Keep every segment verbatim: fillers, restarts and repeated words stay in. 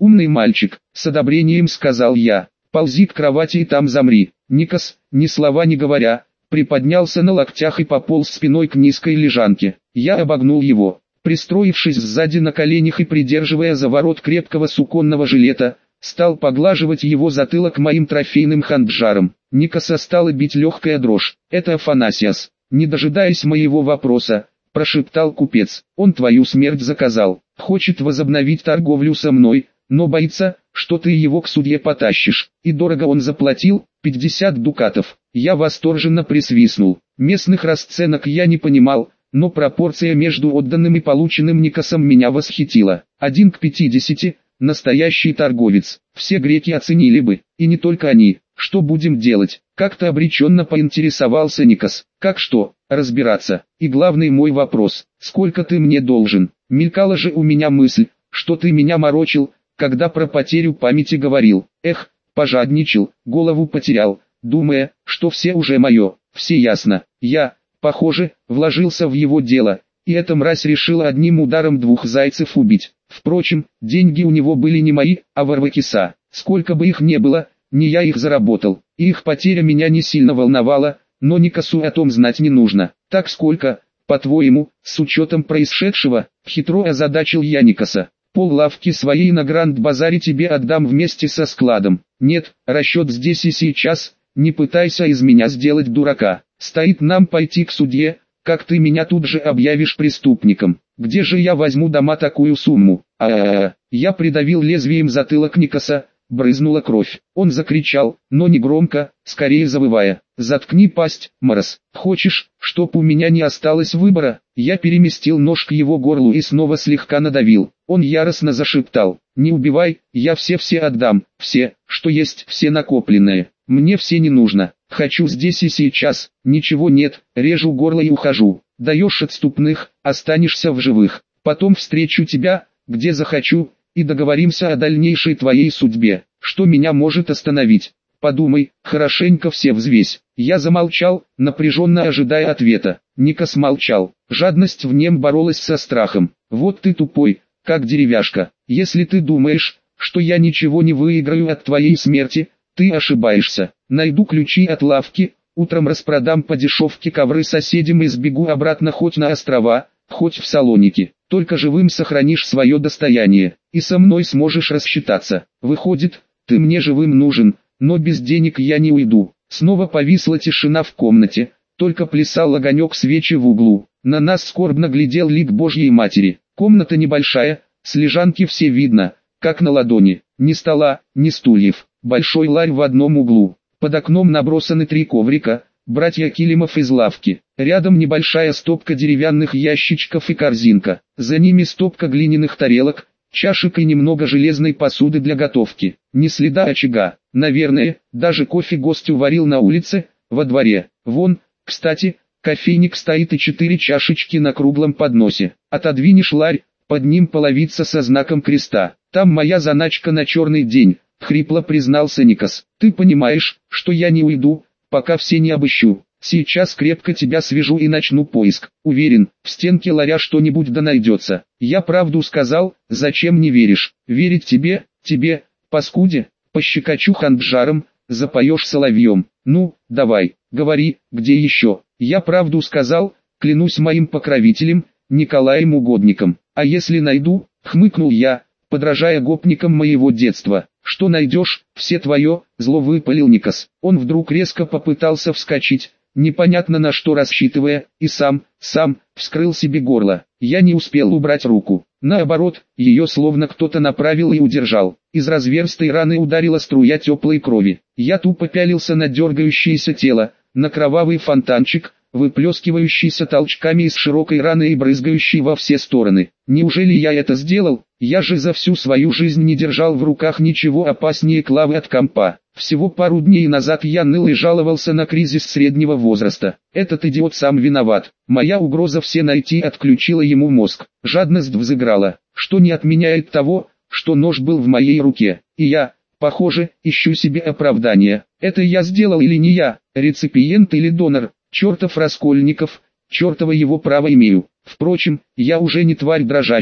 «Умный мальчик», — с одобрением сказал я. «Ползи к кровати и там замри». Никос, ни слова не говоря, приподнялся на локтях и пополз спиной к низкой лежанке. Я обогнул его. Пристроившись сзади на коленях и придерживая за ворот крепкого суконного жилета, стал поглаживать его затылок моим трофейным ханджаром. Никоса стала бить легкая дрожь. «Это Афанасиас». Не дожидаясь моего вопроса, прошептал купец. «Он твою смерть заказал. Хочет возобновить торговлю со мной, но боится, что ты его к судье потащишь. И дорого он заплатил, пятьдесят дукатов». Я восторженно присвистнул. Местных расценок я не понимал, но пропорция между отданным и полученным Никосом меня восхитила. Один к пятидесяти, настоящий торговец. Все греки оценили бы, и не только они. «Что будем делать?» — как-то обреченно поинтересовался Никос. «Как что? Разбираться. И главный мой вопрос, сколько ты мне должен?» Мелькала же у меня мысль, что ты меня морочил, когда про потерю памяти говорил. Эх, пожадничал, голову потерял, думая, что все уже мое, все ясно. Я, похоже, вложился в его дело, и эта мразь решила одним ударом двух зайцев убить. Впрочем, деньги у него были не мои, а Варвакиса. Сколько бы их не было, не я их заработал, и их потеря меня не сильно волновала, но Никосу о том знать не нужно. Так сколько, по-твоему, с учетом происшедшего? Хитро озадачил я Никоса. Пол лавки своей на Гранд-базаре тебе отдам вместе со складом. Нет, расчет здесь и сейчас, не пытайся из меня сделать дурака. Стоит нам пойти к судье, как ты меня тут же объявишь преступником. Где же я возьму дома такую сумму? А-а-а, я придавил лезвием затылок Никоса. Брызнула кровь. Он закричал, но не громко, скорее завывая. «Заткни пасть, Морос. Хочешь, чтоб у меня не осталось выбора?» Я переместил нож к его горлу и снова слегка надавил. Он яростно зашептал. «Не убивай, я все-все отдам, все, что есть, все накопленное. Мне все не нужно. Хочу здесь и сейчас. Ничего нет, режу горло и ухожу. Даешь отступных, останешься в живых. Потом встречу тебя, где захочу, и договоримся о дальнейшей твоей судьбе. Что меня может остановить? Подумай, хорошенько все взвесь». Я замолчал, напряженно ожидая ответа. Никос молчал. Жадность в нем боролась со страхом. «Вот ты тупой, как деревяшка. Если ты думаешь, что я ничего не выиграю от твоей смерти, ты ошибаешься. Найду ключи от лавки, утром распродам по дешевке ковры соседям и сбегу обратно хоть на острова, хоть в Салоники. Только живым сохранишь свое достояние, и со мной сможешь рассчитаться. Выходит, ты мне живым нужен, но без денег я не уйду». Снова повисла тишина в комнате, только плясал огонек свечи в углу. На нас скорбно глядел лик Божьей Матери. Комната небольшая, с лежанки все видно, как на ладони. Ни стола, ни стульев. Большой ларь в одном углу. Под окном набросаны три коврика, братья Килимов из лавки. Рядом небольшая стопка деревянных ящичков и корзинка. За ними стопка глиняных тарелок, чашек и немного железной посуды для готовки. Ни следа очага. Наверное, даже кофе гостю варил на улице, во дворе. Вон, кстати, кофейник стоит и четыре чашечки на круглом подносе. Отодвинешь ларь, под ним половица со знаком креста. Там моя заначка на черный день, хрипло признался Никос. Ты понимаешь, что я не уйду, пока все не обыщу. Сейчас крепко тебя свяжу и начну поиск. Уверен, в стенке ларя что-нибудь да найдется. Я правду сказал, зачем не веришь? Верить тебе, тебе, паскуде, пощекочу ханджаром, запоешь соловьем. Ну, давай, говори, где еще? Я правду сказал, клянусь моим покровителем, Николаем Угодником. А если найду, хмыкнул я, подражая гопникам моего детства. Что найдешь, все твое, зло выпалил Никос. Он вдруг резко попытался вскочить, непонятно на что рассчитывая, и сам, сам, вскрыл себе горло. Я не успел убрать руку. Наоборот, ее словно кто-то направил и удержал. Из разверстой раны ударила струя теплой крови. Я тупо пялился на дергающееся тело, на кровавый фонтанчик, выплескивающийся толчками из широкой раны и брызгающий во все стороны. Неужели я это сделал? Я же за всю свою жизнь не держал в руках ничего опаснее клавы от компа. Всего пару дней назад я ныл и жаловался на кризис среднего возраста. Этот идиот сам виноват. Моя угроза все найти отключила ему мозг. Жадность взыграла, что не отменяет того, что нож был в моей руке. И я, похоже, ищу себе оправдания. Это я сделал или не я, реципиент или донор? Чертов Раскольников, чертово его право имею. Впрочем, я уже не тварь дрожащая,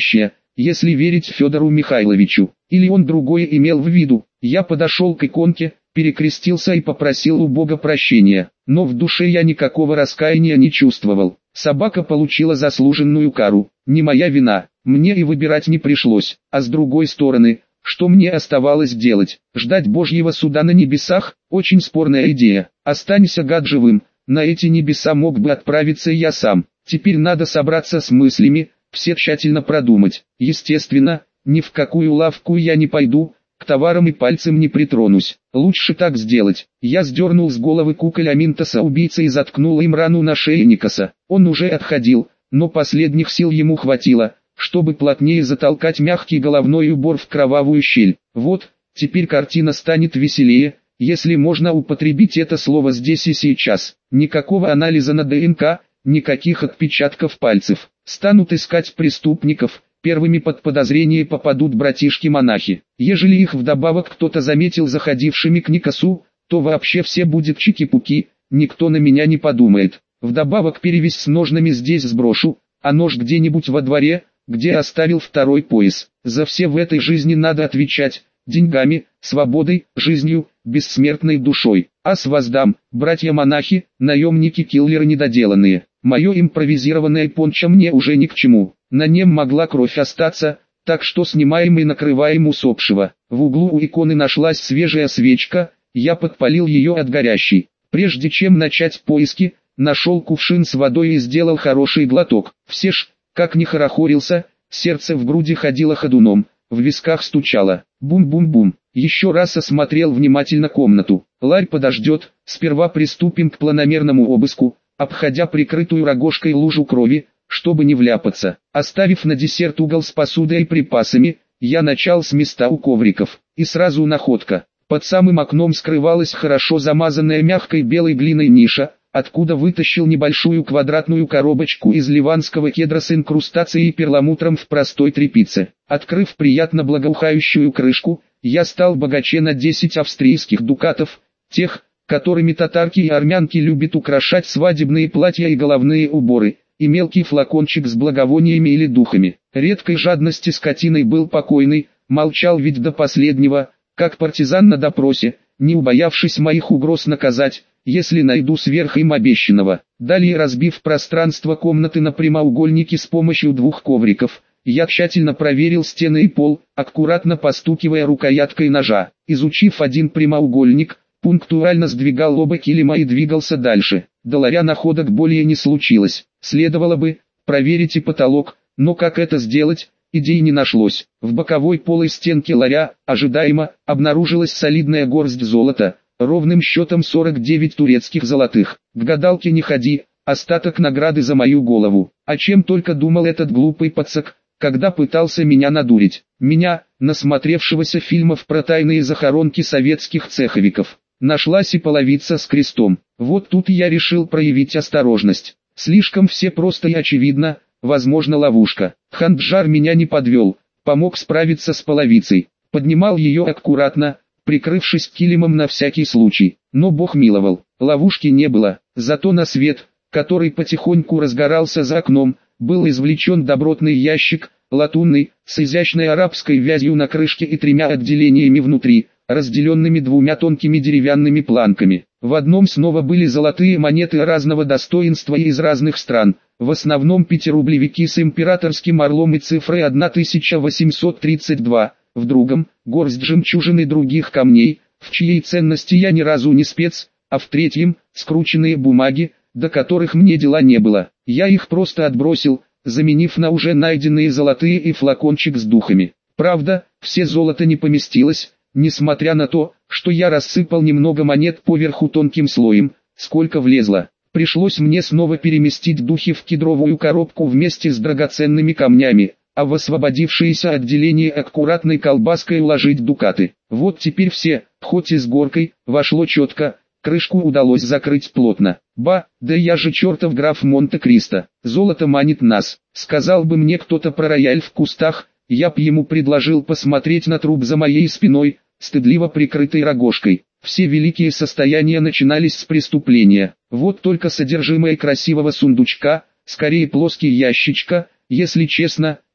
если верить Федору Михайловичу. Или он другое имел в виду. Я подошел к иконке, перекрестился и попросил у Бога прощения, но в душе я никакого раскаяния не чувствовал. Собака получила заслуженную кару, не моя вина, мне и выбирать не пришлось, а с другой стороны, что мне оставалось делать? Ждать Божьего суда на небесах? Очень спорная идея. Останься гад живым, на эти небеса мог бы отправиться я сам. Теперь надо собраться с мыслями, все тщательно продумать. Естественно, ни в какую лавку я не пойду, к товарам и пальцем не притронусь. Лучше так сделать. Я сдернул с головы куколь Аминтоса убийцы и заткнул им рану на шее Никаса. Он уже отходил, но последних сил ему хватило, чтобы плотнее затолкать мягкий головной убор в кровавую щель. Вот, теперь картина станет веселее, если можно употребить это слово здесь и сейчас. Никакого анализа на ДНК, никаких отпечатков пальцев. Станут искать преступников. Первыми под подозрение попадут братишки-монахи. Ежели их вдобавок кто-то заметил заходившими к Никасу, то вообще все будет чики-пуки, никто на меня не подумает. Вдобавок перевязь с ножнами здесь сброшу, а нож где-нибудь во дворе, где оставил второй пояс. За все в этой жизни надо отвечать, деньгами, свободой, жизнью, бессмертной душой. Ас воздам, братья-монахи, наемники-киллеры недоделанные. Мое импровизированное пончо мне уже ни к чему. На нем могла кровь остаться, так что снимаем и накрываем усопшего. В углу у иконы нашлась свежая свечка, я подпалил ее от горящей. Прежде чем начать поиски, нашел кувшин с водой и сделал хороший глоток. Все ж, как ни хорохорился, сердце в груди ходило ходуном, в висках стучало. Бум-бум-бум. Еще раз осмотрел внимательно комнату. Ларь подождет, сперва приступим к планомерному обыску, обходя прикрытую рогожкой лужу крови, чтобы не вляпаться. Оставив на десерт угол с посудой и припасами, я начал с места у ковриков. И сразу находка. Под самым окном скрывалась хорошо замазанная мягкой белой глиной ниша, откуда вытащил небольшую квадратную коробочку из ливанского кедра с инкрустацией и перламутром в простой тряпице. Открыв приятно благоухающую крышку, я стал богаче на десять австрийских дукатов, тех, которыми татарки и армянки любят украшать свадебные платья и головные уборы, и мелкий флакончик с благовониями или духами. Редкой жадности скотиной был покойный, молчал ведь до последнего, как партизан на допросе, не убоявшись моих угроз наказать, если найду сверх им обещанного. Далее, разбив пространство комнаты на прямоугольники с помощью двух ковриков, я тщательно проверил стены и пол, аккуратно постукивая рукояткой ножа. Изучив один прямоугольник, пунктуально сдвигал оба килима и двигался дальше. До ларя находок более не случилось. Следовало бы проверить и потолок, но как это сделать, идей не нашлось. В боковой полой стенке ларя, ожидаемо, обнаружилась солидная горсть золота, ровным счетом сорок девять турецких золотых. К гадалке не ходи, остаток награды за мою голову. О чем только думал этот глупый пацак, когда пытался меня надурить. Меня, насмотревшегося фильмов про тайные захоронки советских цеховиков. Нашлась и половица с крестом. Вот тут я решил проявить осторожность. Слишком все просто и очевидно, возможно ловушка. Ханджар меня не подвел, помог справиться с половицей. Поднимал ее аккуратно, прикрывшись килимом на всякий случай. Но Бог миловал, ловушки не было. Зато на свет, который потихоньку разгорался за окном, был извлечен добротный ящик, латунный, с изящной арабской вязью на крышке и тремя отделениями внутри, разделенными двумя тонкими деревянными планками. В одном снова были золотые монеты разного достоинства и из разных стран, в основном пятирублевики с императорским орлом и цифрой тысяча восемьсот тридцать два, в другом – горсть жемчужин и других камней, в чьей ценности я ни разу не спец, а в третьем – скрученные бумаги, до которых мне дела не было. Я их просто отбросил, заменив на уже найденные золотые и флакончик с духами. Правда, все золото не поместилось, несмотря на то, что я рассыпал немного монет поверху тонким слоем, сколько влезло. Пришлось мне снова переместить духи в кедровую коробку вместе с драгоценными камнями, а в освободившееся отделение аккуратной колбаской уложить дукаты. Вот теперь все, хоть и с горкой, вошло четко, крышку удалось закрыть плотно. Ба, да я же чертов граф Монте-Кристо, золото манит нас. Сказал бы мне кто-то про рояль в кустах, я б ему предложил посмотреть на труп за моей спиной, стыдливо прикрытой рогожкой. Все великие состояния начинались с преступления. Вот только содержимое красивого сундучка, скорее плоский ящичка, если честно,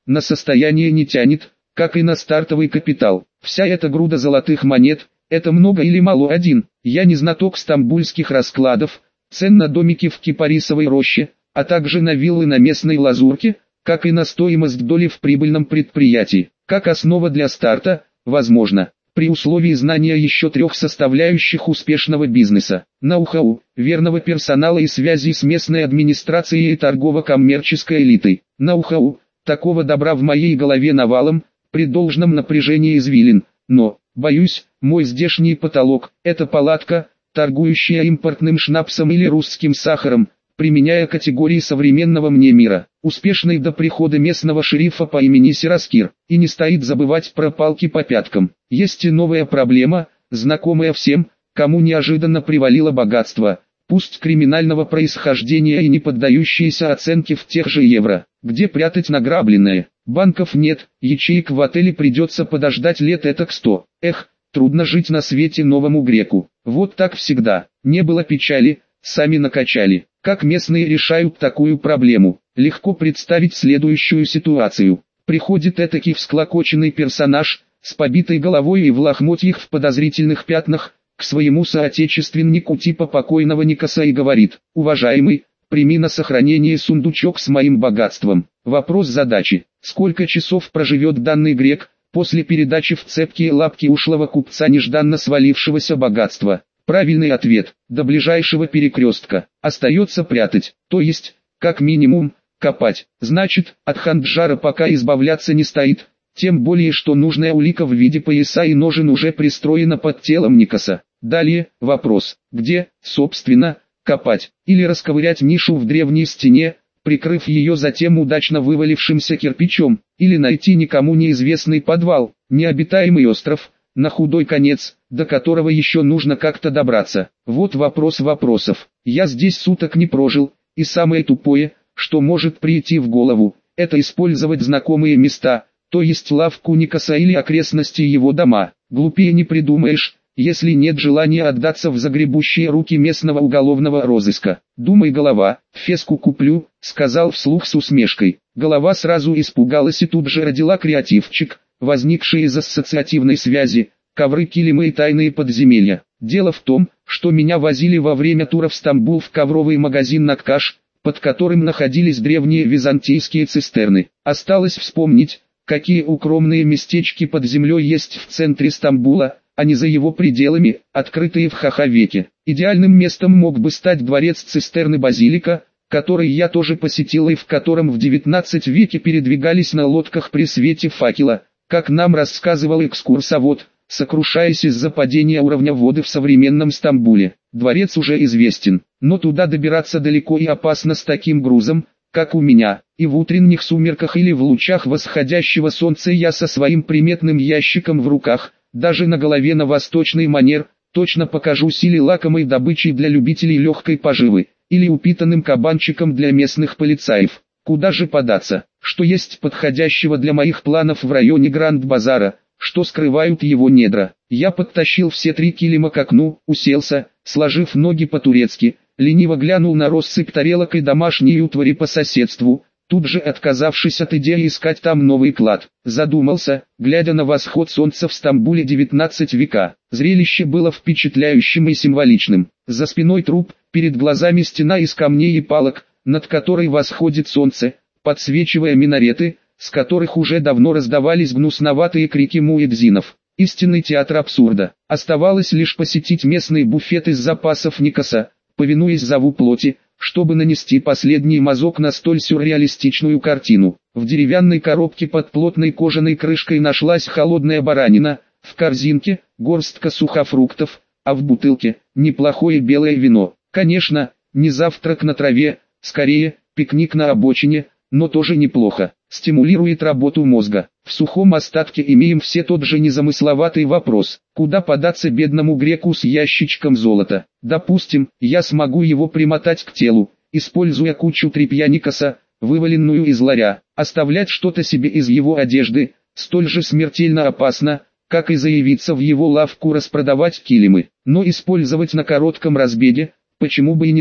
на состояние не тянет, как и на стартовый капитал. Вся эта груда золотых монет, это много или мало один. Я не знаток стамбульских раскладов, цен на домики в Кипарисовой роще, а также на виллы на местной лазурке, как и на стоимость доли в прибыльном предприятии. Как основа для старта, возможно, при условии знания еще трех составляющих успешного бизнеса: ноу-хау, верного персонала и связи с местной администрацией и торгово-коммерческой элитой. Ноу-хау, такого добра в моей голове навалом, при должном напряжении извилин, но, боюсь, мой здешний потолок – это палатка, торгующая импортным шнапсом или русским сахаром, применяя категории современного мне мира, успешной до прихода местного шерифа по имени Сираскир. И не стоит забывать про палки по пяткам. Есть и новая проблема, знакомая всем, кому неожиданно привалило богатство, пусть криминального происхождения и не поддающиеся оценке в тех же евро. Где прятать награбленное? Банков нет, ячеек в отеле придется подождать лет этак сто. Эх, трудно жить на свете новому греку. Вот так всегда. Не было печали, сами накачали. Как местные решают такую проблему? Легко представить следующую ситуацию. Приходит этакий всклокоченный персонаж, с побитой головой и в лохмотьях в подозрительных пятнах, к своему соотечественнику типа покойного Никоса и говорит: «Уважаемый, прими на сохранение сундучок с моим богатством». Вопрос задачи: сколько часов проживет данный грек, после передачи в цепкие лапки ушлого купца нежданно свалившегося богатства? Правильный ответ: до ближайшего перекрестка. Остается прятать, то есть, как минимум, копать. Значит, от ханджара пока избавляться не стоит, тем более что нужная улика в виде пояса и ножен уже пристроена под телом Никоса. Далее, вопрос: где, собственно, копать? Или расковырять нишу в древней стене, прикрыв ее затем удачно вывалившимся кирпичом, или найти никому неизвестный подвал, необитаемый остров, на худой конец, до которого еще нужно как-то добраться. Вот вопрос вопросов. Я здесь суток не прожил, и самое тупое, что может прийти в голову, это использовать знакомые места, то есть лавку Никоса или окрестности его дома. Глупее не придумаешь, если нет желания отдаться в загребущие руки местного уголовного розыска. «Думай, голова, феску куплю», — сказал вслух с усмешкой. Голова сразу испугалась и тут же родила креативчик, возникший из ассоциативной связи: ковры, килимы и тайные подземелья. Дело в том, что меня возили во время тура в Стамбул в ковровый магазин «Наккаш», под которым находились древние византийские цистерны. Осталось вспомнить, какие укромные местечки под землей есть в центре Стамбула, а не за его пределами, открытые в ха-ха-веке. Идеальным местом мог бы стать дворец цистерны Базилика, который я тоже посетил и в котором в девятнадцатом веке передвигались на лодках при свете факела, как нам рассказывал экскурсовод, сокрушаясь из-за падения уровня воды в современном Стамбуле. Дворец уже известен, но туда добираться далеко и опасно с таким грузом, как у меня, и в утренних сумерках или в лучах восходящего солнца я со своим приметным ящиком в руках, даже на голове на восточный манер, точно покажусь или лакомой добычей для любителей легкой поживы, или упитанным кабанчиком для местных полицаев. Куда же податься, что есть подходящего для моих планов в районе Гранд-базара, что скрывают его недра? Я подтащил все три килима к окну, уселся, сложив ноги по-турецки, лениво глянул на россыпь тарелок и домашней утвари по соседству, тут же отказавшись от идеи искать там новый клад. Задумался, глядя на восход солнца в Стамбуле девятнадцатого века. Зрелище было впечатляющим и символичным. За спиной труп, перед глазами стена из камней и палок, над которой восходит солнце, подсвечивая минареты, с которых уже давно раздавались гнусноватые крики муэдзинов. Истинный театр абсурда. Оставалось лишь посетить местный буфет из запасов Никоса, повинуясь зову плоти, чтобы нанести последний мазок на столь сюрреалистичную картину. В деревянной коробке под плотной кожаной крышкой нашлась холодная баранина, в корзинке горстка сухофруктов, а в бутылке неплохое белое вино. Конечно, не завтрак на траве, скорее пикник на обочине, но тоже неплохо. Стимулирует работу мозга. В сухом остатке имеем все тот же незамысловатый вопрос: куда податься бедному греку с ящичком золота? Допустим, я смогу его примотать к телу, используя кучу тряпья Никоса, вываленную из ларя. Оставлять что-то себе из его одежды столь же смертельно опасно, как и заявиться в его лавку распродавать килимы. Но использовать на коротком разбеге, почему бы и не да.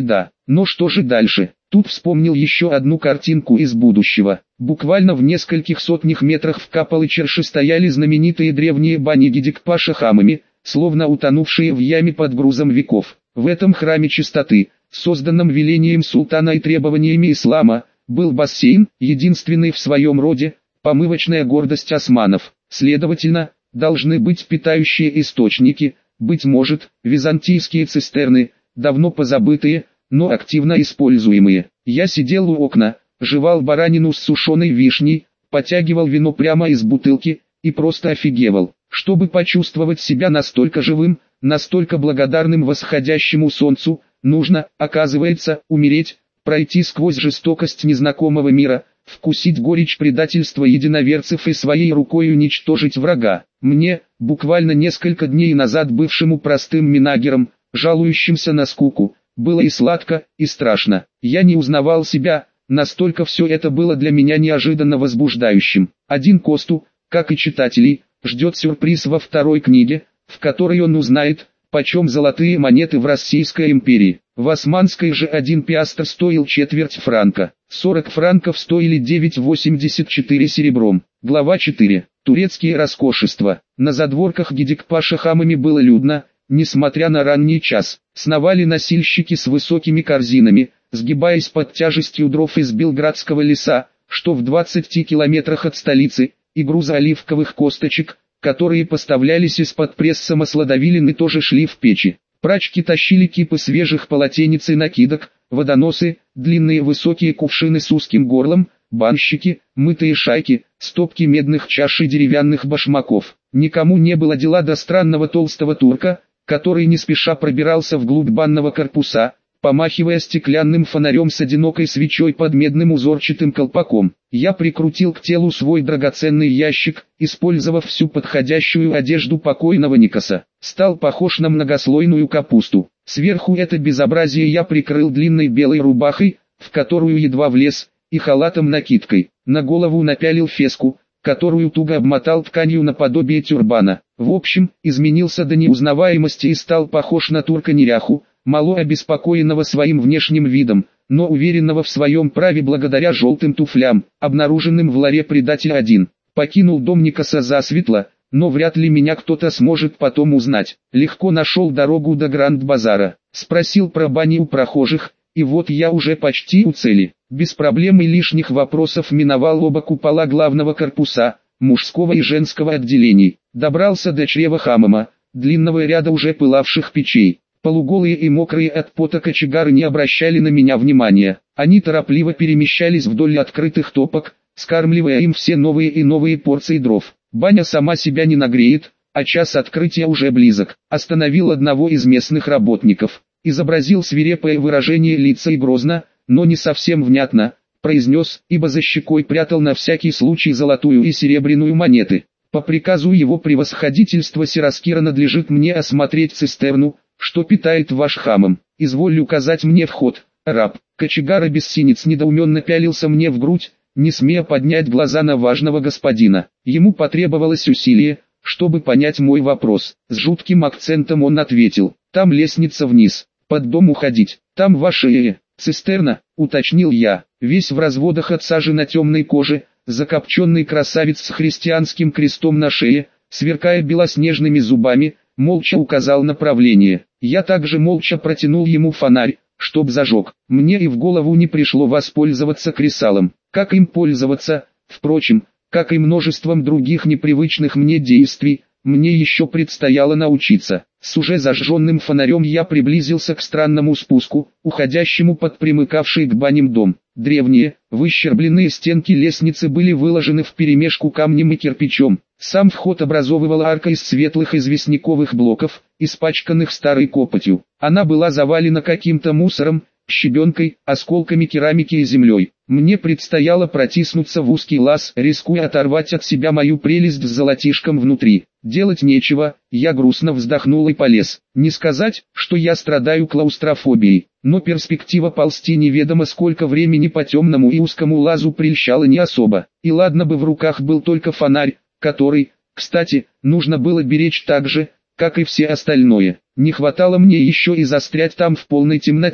Но что же дальше? Тут вспомнил еще одну картинку из будущего. Буквально в нескольких сотнях метрах в Капалычерше стояли знаменитые древние бани Гидикпаша Хамами, словно утонувшие в яме под грузом веков. В этом храме чистоты, созданном велением султана и требованиями ислама, был бассейн, единственный в своем роде, помывочная гордость османов. Следовательно, должны быть питающие источники, быть может, византийские цистерны, давно позабытые, но активно используемые. Я сидел у окна, жевал баранину с сушеной вишней, потягивал вино прямо из бутылки и просто офигевал. Чтобы почувствовать себя настолько живым, настолько благодарным восходящему солнцу, нужно, оказывается, умереть, пройти сквозь жестокость незнакомого мира, вкусить горечь предательства единоверцев и своей рукой уничтожить врага. Мне, буквально несколько дней назад бывшему простым минагером, жалующимся на скуку, было и сладко, и страшно. Я не узнавал себя, настолько все это было для меня неожиданно возбуждающим. Один Косту, как и читателей, ждет сюрприз во второй книге, в которой он узнает, почем золотые монеты в Российской империи. В Османской же один пиастр стоил четверть франка, сорок франков стоили девять восемьдесят четыре серебром. Глава четыре. Турецкие роскошества. На задворках Гидикпаша Хамами было людно, несмотря на ранний час. Сновали носильщики с высокими корзинами, сгибаясь под тяжестью дров из белградского леса, что в двадцати километрах от столицы, и груза оливковых косточек, которые поставлялись из-под пресса маслодавилины, тоже шли в печи. Прачки тащили кипы свежих полотенец и накидок, водоносы, длинные высокие кувшины с узким горлом, банщики, мытые шайки, стопки медных чаш и деревянных башмаков. Никому не было дела до странного толстого турка, который не спеша пробирался вглубь банного корпуса, помахивая стеклянным фонарем с одинокой свечой под медным узорчатым колпаком. Я прикрутил к телу свой драгоценный ящик, использовав всю подходящую одежду покойного Никоса. Стал похож на многослойную капусту. Сверху это безобразие я прикрыл длинной белой рубахой, в которую едва влез, и халатом-накидкой. На голову напялил феску, которую туго обмотал тканью наподобие тюрбана. В общем, изменился до неузнаваемости и стал похож на турка-неряху, мало обеспокоенного своим внешним видом, но уверенного в своем праве благодаря желтым туфлям, обнаруженным в ларе предателя один. Покинул дом Никоса засветло, но вряд ли меня кто-то сможет потом узнать. Легко нашел дорогу до Гранд-базара, спросил про бани у прохожих, и вот я уже почти у цели. Без проблем и лишних вопросов миновал оба купола главного корпуса, мужского и женского отделений. Добрался до чрева Хамама, длинного ряда уже пылавших печей. Полуголые и мокрые от пота кочегары не обращали на меня внимания. Они торопливо перемещались вдоль открытых топок, скармливая им все новые и новые порции дров. Баня сама себя не нагреет, а час открытия уже близок. Остановил одного из местных работников. Изобразил свирепое выражение лица и грозно, но не совсем внятно, произнес, ибо за щекой прятал на всякий случай золотую и серебряную монеты. По приказу его превосходительства Сираскира надлежит мне осмотреть цистерну, что питает ваш Хамам. Изволь указать мне вход, раб. Кочегар без синиц недоуменно пялился мне в грудь, не смея поднять глаза на важного господина. Ему потребовалось усилие, чтобы понять мой вопрос. С жутким акцентом он ответил: там лестница вниз, под дом уходить, там ваша э, цистерна, уточнил я, весь в разводах от сажи на темной коже, закопченный красавец с христианским крестом на шее, сверкая белоснежными зубами, молча указал направление. Я также молча протянул ему фонарь, чтоб зажег. Мне и в голову не пришло воспользоваться кресалом. Как им пользоваться, впрочем, как и множеством других непривычных мне действий, мне еще предстояло научиться. С уже зажженным фонарем я приблизился к странному спуску, уходящему под примыкавший к баням дом. Древние, выщербленные стенки лестницы были выложены вперемешку камнем и кирпичом. Сам вход образовывала арка из светлых известняковых блоков, испачканных старой копотью. Она была завалена каким-то мусором, щебенкой, осколками керамики и землей. Мне предстояло протиснуться в узкий лаз, рискуя оторвать от себя мою прелесть с золотишком внутри. Делать нечего, я грустно вздохнул и полез. Не сказать, что я страдаю клаустрофобией, но перспектива ползти неведомо сколько времени по темному и узкому лазу прельщала не особо. И ладно бы в руках был только фонарь, который, кстати, нужно было беречь так же, как и все остальное. Не хватало мне еще и застрять там в полной темноте.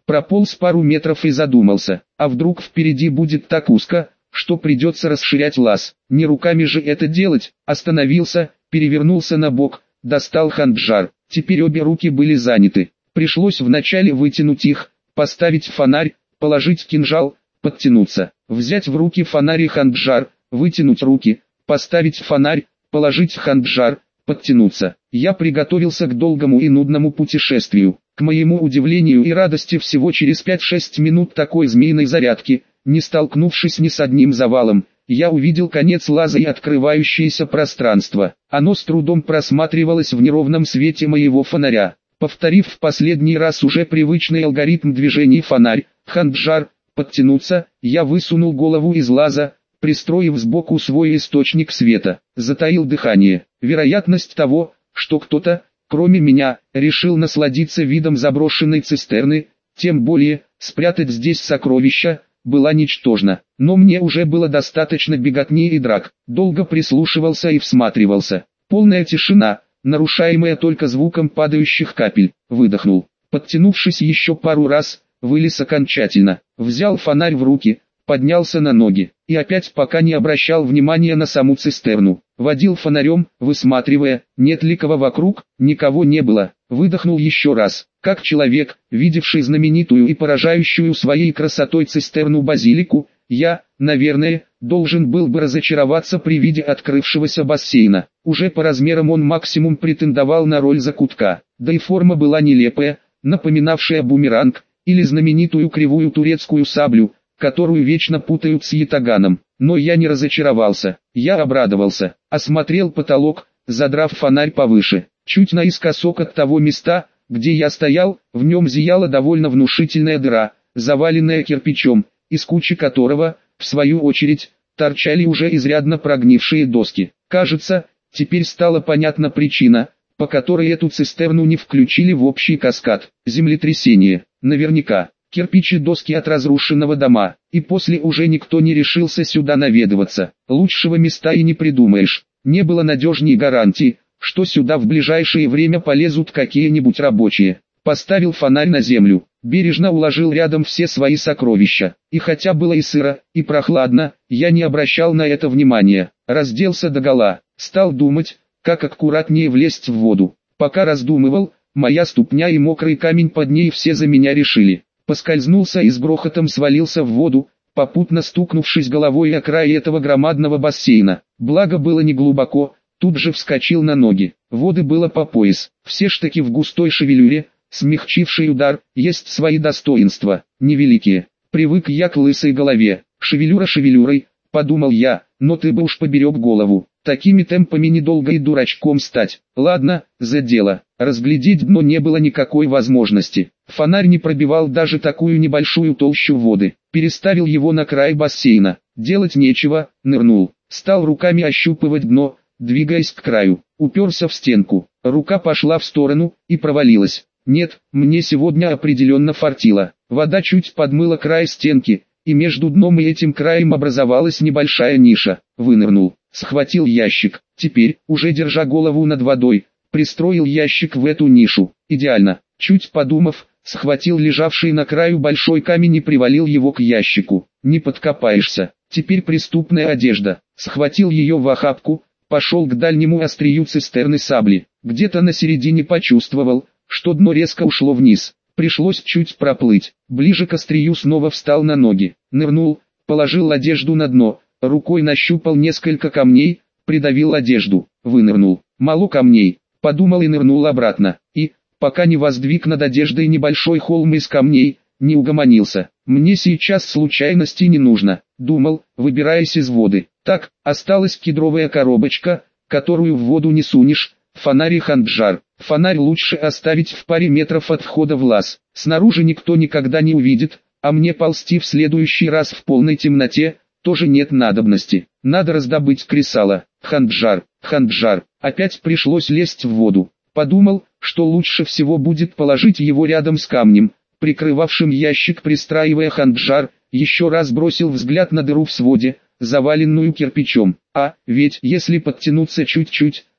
Прополз пару метров и задумался, а вдруг впереди будет так узко, что придется расширять лаз. Не руками же это делать. Остановился, перевернулся на бок, достал ханджар. Теперь обе руки были заняты. Пришлось вначале вытянуть их, поставить фонарь, положить кинжал, подтянуться, взять в руки фонарь и ханджар, вытянуть руки, поставить фонарь, положить ханджар, подтянуться. Я приготовился к долгому и нудному путешествию. К моему удивлению и радости всего через пять-шесть минут такой змеиной зарядки, не столкнувшись ни с одним завалом, я увидел конец лаза и открывающееся пространство. Оно с трудом просматривалось в неровном свете моего фонаря. Повторив в последний раз уже привычный алгоритм движений фонарь, ханджар, подтянуться, я высунул голову из лаза, пристроив сбоку свой источник света, затаил дыхание. Вероятность того, что кто-то, кроме меня, решил насладиться видом заброшенной цистерны, тем более, спрятать здесь сокровища, была ничтожна. Но мне уже было достаточно беготни и драк. Долго прислушивался и всматривался. Полная тишина, нарушаемая только звуком падающих капель. Выдохнул. Подтянувшись еще пару раз, вылез окончательно. Взял фонарь в руки, поднялся на ноги. И опять пока не обращал внимания на саму цистерну. Водил фонарем, высматривая, нет ли кого вокруг, никого не было. Выдохнул еще раз. Как человек, видевший знаменитую и поражающую своей красотой цистерну-базилику, я, наверное, должен был бы разочароваться при виде открывшегося бассейна. Уже по размерам он максимум претендовал на роль закутка, да и форма была нелепая, напоминавшая бумеранг, или знаменитую кривую турецкую саблю, которую вечно путают с ятаганом. Но я не разочаровался, я обрадовался, осмотрел потолок, задрав фонарь повыше. Чуть наискосок от того места, где я стоял, в нем зияла довольно внушительная дыра, заваленная кирпичом, из кучи которого, в свою очередь, торчали уже изрядно прогнившие доски. Кажется, теперь стала понятна причина, по которой эту цистерну не включили в общий каскад. Землетрясение. Наверняка. Кирпичи доски от разрушенного дома, и после уже никто не решился сюда наведываться. Лучшего места и не придумаешь. Не было надежней гарантии, что сюда в ближайшее время полезут какие-нибудь рабочие. Поставил фонарь на землю, бережно уложил рядом все свои сокровища. И хотя было и сыро, и прохладно, я не обращал на это внимания. Разделся догола, стал думать, как аккуратнее влезть в воду. Пока раздумывал, моя ступня и мокрый камень под ней все за меня решили. Поскользнулся и с грохотом свалился в воду, попутно стукнувшись головой о край этого громадного бассейна. Благо было не глубоко, тут же вскочил на ноги. Воды было по пояс, все ж таки в густой шевелюре, смягчивший удар, есть свои достоинства, невеликие. Привык я к лысой голове, шевелюра шевелюрой, подумал я, но ты бы уж поберег голову. Такими темпами недолго и дурачком стать. Ладно, за дело. Разглядеть дно не было никакой возможности. Фонарь не пробивал даже такую небольшую толщу воды. Переставил его на край бассейна. Делать нечего, нырнул. Стал руками ощупывать дно, двигаясь к краю. Уперся в стенку. Рука пошла в сторону и провалилась. Нет, мне сегодня определенно фартило. Вода чуть подмыла край стенки, и между дном и этим краем образовалась небольшая ниша. Вынырнул. Схватил ящик, теперь, уже держа голову над водой, пристроил ящик в эту нишу. Идеально. Чуть подумав, схватил лежавший на краю большой камень и привалил его к ящику. Не подкопаешься. Теперь преступная одежда. Схватил ее в охапку, пошел к дальнему острию цистерны сабли. Где-то на середине почувствовал, что дно резко ушло вниз. Пришлось чуть проплыть. Ближе к острию снова встал на ноги. Нырнул, положил одежду на дно. Рукой нащупал несколько камней, придавил одежду, вынырнул. Мало камней, подумал и нырнул обратно. И, пока не воздвиг над одеждой небольшой холм из камней, не угомонился. Мне сейчас случайности не нужно, думал, выбираясь из воды. Так, осталась кедровая коробочка, которую в воду не сунешь, фонарь и ханджар. Фонарь лучше оставить в паре метров от входа в лаз. Снаружи никто никогда не увидит, а мне ползти в следующий раз в полной темноте тоже нет надобности. Надо раздобыть кресало. Ханджар, ханджар. Опять пришлось лезть в воду. Подумал, что лучше всего будет положить его рядом с камнем, прикрывавшим ящик, пристраивая ханджар. Еще раз бросил взгляд на дыру в своде, заваленную кирпичом. А, ведь если подтянуться чуть-чуть,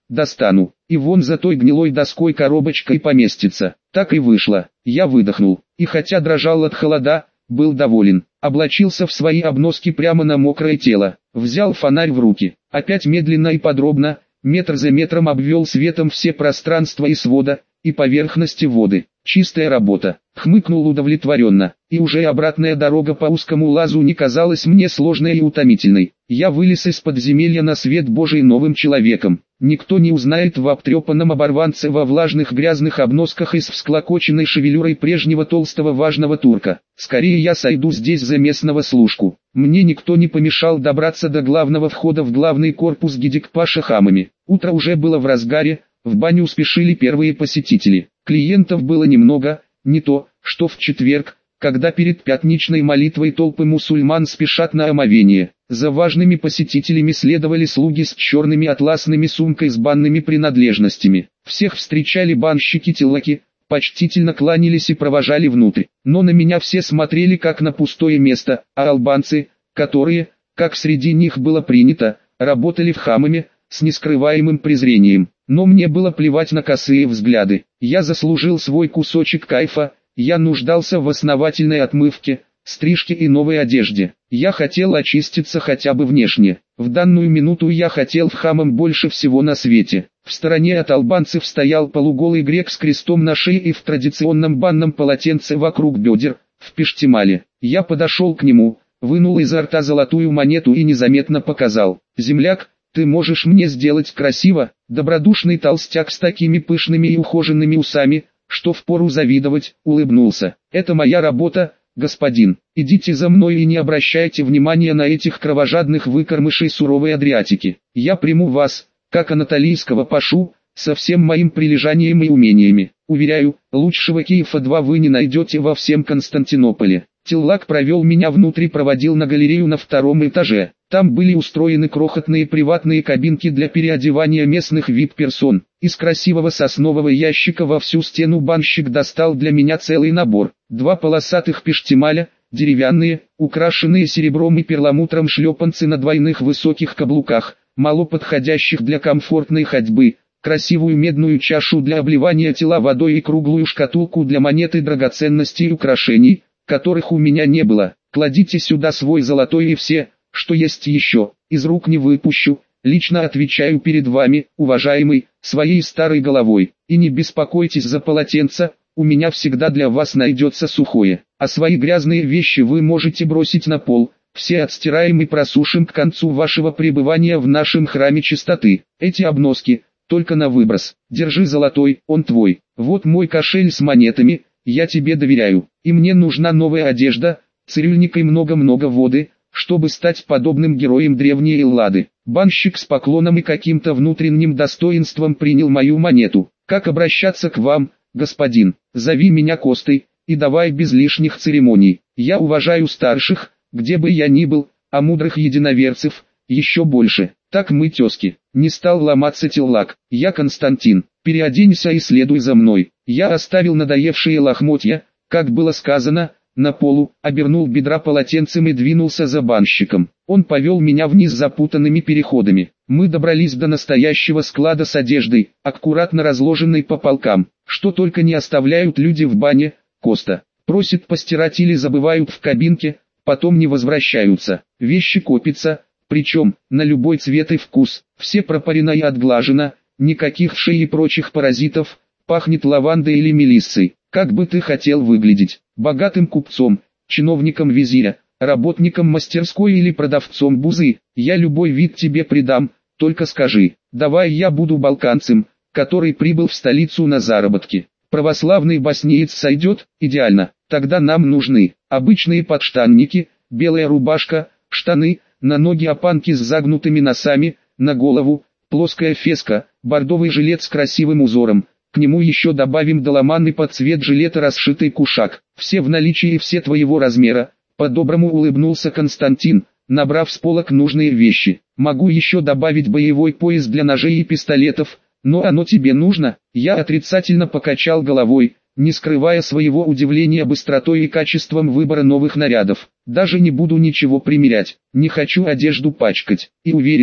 достану, и вон за той гнилой доской коробочкой поместится. Так и вышло. Я выдохнул, и хотя дрожал от холода, был доволен. Облачился в свои обноски прямо на мокрое тело, взял фонарь в руки, опять медленно и подробно, метр за метром обвел светом все пространства и свода, и поверхности воды. Чистая работа. Хмыкнул удовлетворенно, и уже обратная дорога по узкому лазу не казалась мне сложной и утомительной. Я вылез из подземелья на свет Божий новым человеком. Никто не узнает в обтрепанном оборванце во влажных грязных обносках и с всклокоченной шевелюрой прежнего толстого важного турка. Скорее я сойду здесь за местного служку. Мне никто не помешал добраться до главного входа в главный корпус Гидикпаша хамами. Утро уже было в разгаре, в баню спешили первые посетители. Клиентов было немного, не то, что в четверг, когда перед пятничной молитвой толпы мусульман спешат на омовение. За важными посетителями следовали слуги с черными атласными сумками с банными принадлежностями. Всех встречали банщики-тиллаки, почтительно кланялись и провожали внутрь. Но на меня все смотрели как на пустое место, а албанцы, которые, как среди них было принято, работали в хамаме, с нескрываемым презрением. Но мне было плевать на косые взгляды. Я заслужил свой кусочек кайфа, я нуждался в основательной отмывке, стрижке и новой одежде. Я хотел очиститься хотя бы внешне. В данную минуту я хотел в хамам больше всего на свете. В стороне от албанцев стоял полуголый грек с крестом на шее и в традиционном банном полотенце вокруг бедер, в пиштимале. Я подошел к нему, вынул изо рта золотую монету и незаметно показал. «Земляк, ты можешь мне сделать красиво?» Добродушный толстяк с такими пышными и ухоженными усами, что впору завидовать, улыбнулся. «Это моя работа, господин. Идите за мной и не обращайте внимания на этих кровожадных выкормышей суровой Адриатики. Я приму вас, как анатолийского пашу, со всем моим прилежанием и умениями. Уверяю, лучшего Киева-два вы не найдете во всем Константинополе». Тиллак провел меня внутрь и проводил на галерею на втором этаже. Там были устроены крохотные приватные кабинки для переодевания местных вип-персон. Из красивого соснового ящика во всю стену банщик достал для меня целый набор. Два полосатых пиштималя, деревянные, украшенные серебром и перламутром шлепанцы на двойных высоких каблуках, мало подходящих для комфортной ходьбы, красивую медную чашу для обливания тела водой и круглую шкатулку для монет и драгоценностей и украшений, которых у меня не было. Кладите сюда свой золотой и все, что есть еще, из рук не выпущу, лично отвечаю перед вами, уважаемый, своей старой головой, и не беспокойтесь за полотенце, у меня всегда для вас найдется сухое, а свои грязные вещи вы можете бросить на пол, все отстираем и просушим к концу вашего пребывания в нашем храме чистоты. Эти обноски, только на выброс, держи золотой, он твой, вот мой кошель с монетами, я тебе доверяю, и мне нужна новая одежда, цирюльник и много-много воды, чтобы стать подобным героям древней Эллады. Банщик с поклоном и каким-то внутренним достоинством принял мою монету. «Как обращаться к вам, господин? Зови меня Костой, и давай без лишних церемоний. Я уважаю старших, где бы я ни был, а мудрых единоверцев, еще больше. Так мы тезки». Не стал ломаться Тиллак. «Я Константин, переоденься и следуй за мной». Я оставил надоевшие лохмотья, как было сказано, на полу, обернул бедра полотенцем и двинулся за банщиком. Он повел меня вниз запутанными переходами. Мы добрались до настоящего склада с одеждой, аккуратно разложенной по полкам. Что только не оставляют люди в бане, Коста. Просят постирать или забывают в кабинке, потом не возвращаются. Вещи копятся, причем, на любой цвет и вкус. Все пропарено и отглажено, никаких вшей и прочих паразитов, пахнет лавандой или мелиссой. Как бы ты хотел выглядеть? Богатым купцом, чиновником визиря, работником мастерской или продавцом бузы? Я любой вид тебе придам, только скажи. Давай я буду балканцем, который прибыл в столицу на заработки. Православный боснеец сойдет? Идеально. Тогда нам нужны обычные подштанники, белая рубашка, штаны, на ноги опанки с загнутыми носами, на голову плоская феска, бордовый жилет с красивым узором. К нему еще добавим доломанный под цвет жилета расшитый кушак. Все в наличии и все твоего размера. По-доброму улыбнулся Константин, набрав с полок нужные вещи. Могу еще добавить боевой пояс для ножей и пистолетов, но оно тебе нужно? Я отрицательно покачал головой, не скрывая своего удивления быстротой и качеством выбора новых нарядов. Даже не буду ничего примерять, не хочу одежду пачкать, и уверен,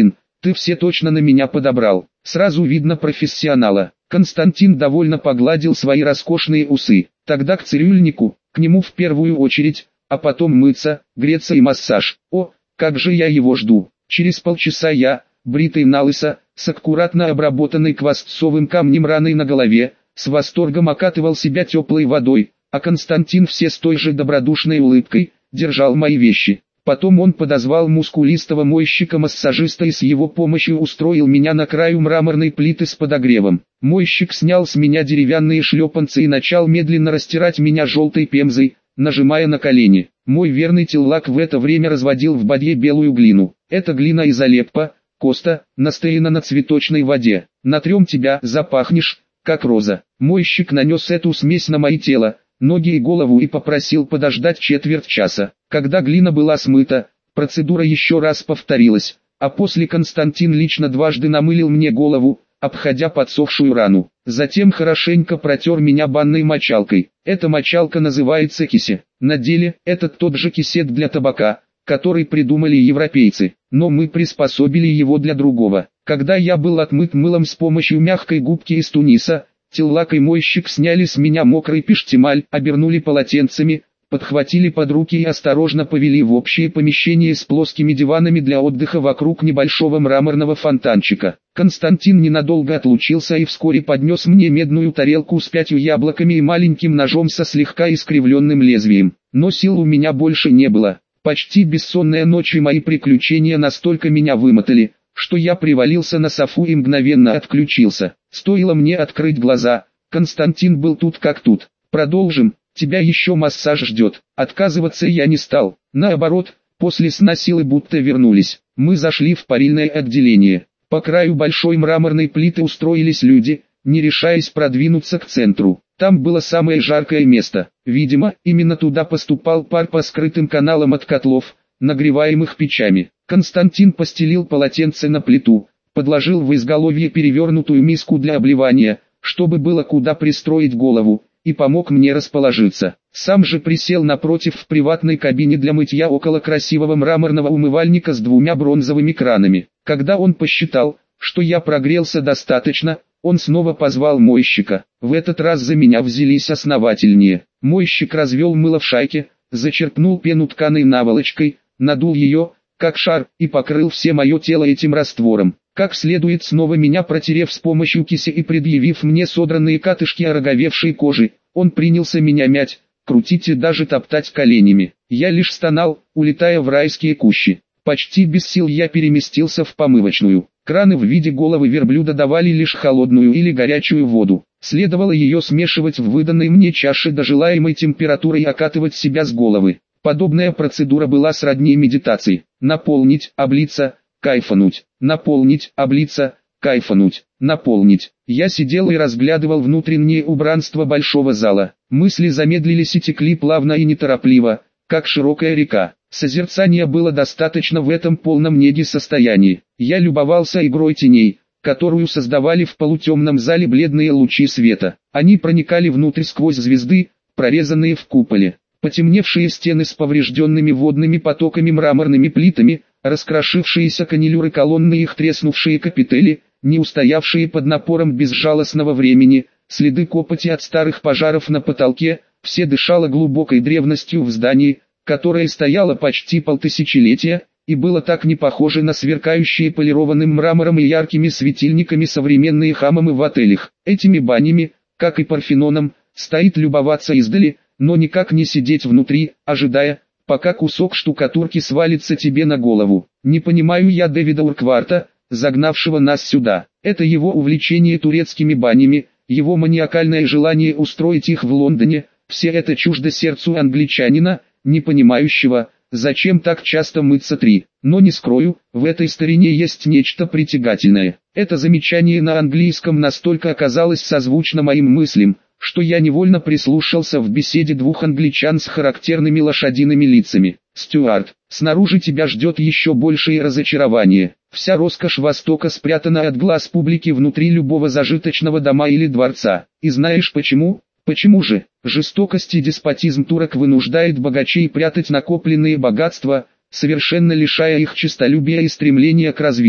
ты все точно на меня подобрал. Сразу видно профессионала. Константин довольно погладил свои роскошные усы. Тогда к цирюльнику, к нему в первую очередь, а потом мыться, греться и массаж. О, как же я его жду. Через полчаса я, бритый налысо, с аккуратно обработанной квасцовым камнем раной на голове, с восторгом окатывал себя теплой водой, а Константин все с той же добродушной улыбкой держал мои вещи. Потом он подозвал мускулистого мойщика-массажиста и с его помощью устроил меня на краю мраморной плиты с подогревом. Мойщик снял с меня деревянные шлепанцы и начал медленно растирать меня желтой пемзой, нажимая на колени. Мой верный тиллак в это время разводил в бадье белую глину. Это глина из Алеппо, Коста, настояна на цветочной воде. Натрем тебя, запахнешь, как роза. Мойщик нанес эту смесь на мое тело, ноги и голову и попросил подождать четверть часа. Когда глина была смыта, процедура еще раз повторилась, а после Константин лично дважды намылил мне голову, обходя подсохшую рану. Затем хорошенько протер меня банной мочалкой. Эта мочалка называется кисе. На деле, это тот же кисет для табака, который придумали европейцы, но мы приспособили его для другого. Когда я был отмыт мылом с помощью мягкой губки из Туниса, тиллак и мойщик сняли с меня мокрый пиштемаль, обернули полотенцами, подхватили под руки и осторожно повели в общее помещение с плоскими диванами для отдыха вокруг небольшого мраморного фонтанчика. Константин ненадолго отлучился и вскоре поднес мне медную тарелку с пятью яблоками и маленьким ножом со слегка искривленным лезвием. Но сил у меня больше не было. Почти бессонная ночь и мои приключения настолько меня вымотали, что я привалился на софу и мгновенно отключился. Стоило мне открыть глаза, Константин был тут как тут. Продолжим. Тебя еще массаж ждет. Отказываться я не стал. Наоборот, после сна силы будто вернулись. Мы зашли в парильное отделение. По краю большой мраморной плиты устроились люди, не решаясь продвинуться к центру. Там было самое жаркое место. Видимо, именно туда поступал пар по скрытым каналам от котлов, нагреваемых печами. Константин постелил полотенце на плиту, подложил в изголовье перевернутую миску для обливания, чтобы было куда пристроить голову, и помог мне расположиться. Сам же присел напротив в приватной кабине для мытья около красивого мраморного умывальника с двумя бронзовыми кранами. Когда он посчитал, что я прогрелся достаточно, он снова позвал мойщика. В этот раз за меня взялись основательнее. Мойщик развел мыло в шайке, зачерпнул пену тканой наволочкой, надул ее, как шар, и покрыл все мое тело этим раствором. Как следует снова меня протерев с помощью киси и предъявив мне содранные катышки ороговевшей кожи, он принялся меня мять, крутить и даже топтать коленями. Я лишь стонал, улетая в райские кущи. Почти без сил я переместился в помывочную. Краны в виде головы верблюда давали лишь холодную или горячую воду. Следовало ее смешивать в выданной мне чаше до желаемой температуры и окатывать себя с головы. Подобная процедура была сродни медитации. Наполнить, облиться, кайфануть, наполнить, облиться, кайфануть, наполнить. Я сидел и разглядывал внутреннее убранство большого зала. Мысли замедлились и текли плавно и неторопливо, как широкая река. Созерцания было достаточно в этом полном неге состоянии. Я любовался игрой теней, которую создавали в полутемном зале бледные лучи света. Они проникали внутрь сквозь звезды, прорезанные в куполе. Потемневшие стены с поврежденными водными потоками, мраморными плитами, раскрошившиеся канилюры, колонны и их треснувшие капители, не устоявшие под напором безжалостного времени, следы копоти от старых пожаров на потолке, все дышало глубокой древностью в здании, которое стояло почти полтысячелетия, и было так не похоже на сверкающие полированным мрамором и яркими светильниками современные хамамы в отелях. Этими банями, как и Парфеноном, стоит любоваться издали, но никак не сидеть внутри, ожидая, пока кусок штукатурки свалится тебе на голову. Не понимаю я Дэвида Уркварта, загнавшего нас сюда. Это его увлечение турецкими банями, его маниакальное желание устроить их в Лондоне, все это чуждо сердцу англичанина, не понимающего, зачем так часто мыться три. Но не скрою, в этой старине есть нечто притягательное. Это замечание на английском настолько оказалось созвучно моим мыслям, что я невольно прислушался в беседе двух англичан с характерными лошадиными лицами. «Стюарт, снаружи тебя ждет еще большее разочарование. Вся роскошь Востока спрятана от глаз публики внутри любого зажиточного дома или дворца. И знаешь почему? Почему же? Жестокость и деспотизм турок вынуждает богачей прятать накопленные богатства, совершенно лишая их честолюбия и стремления к развитию.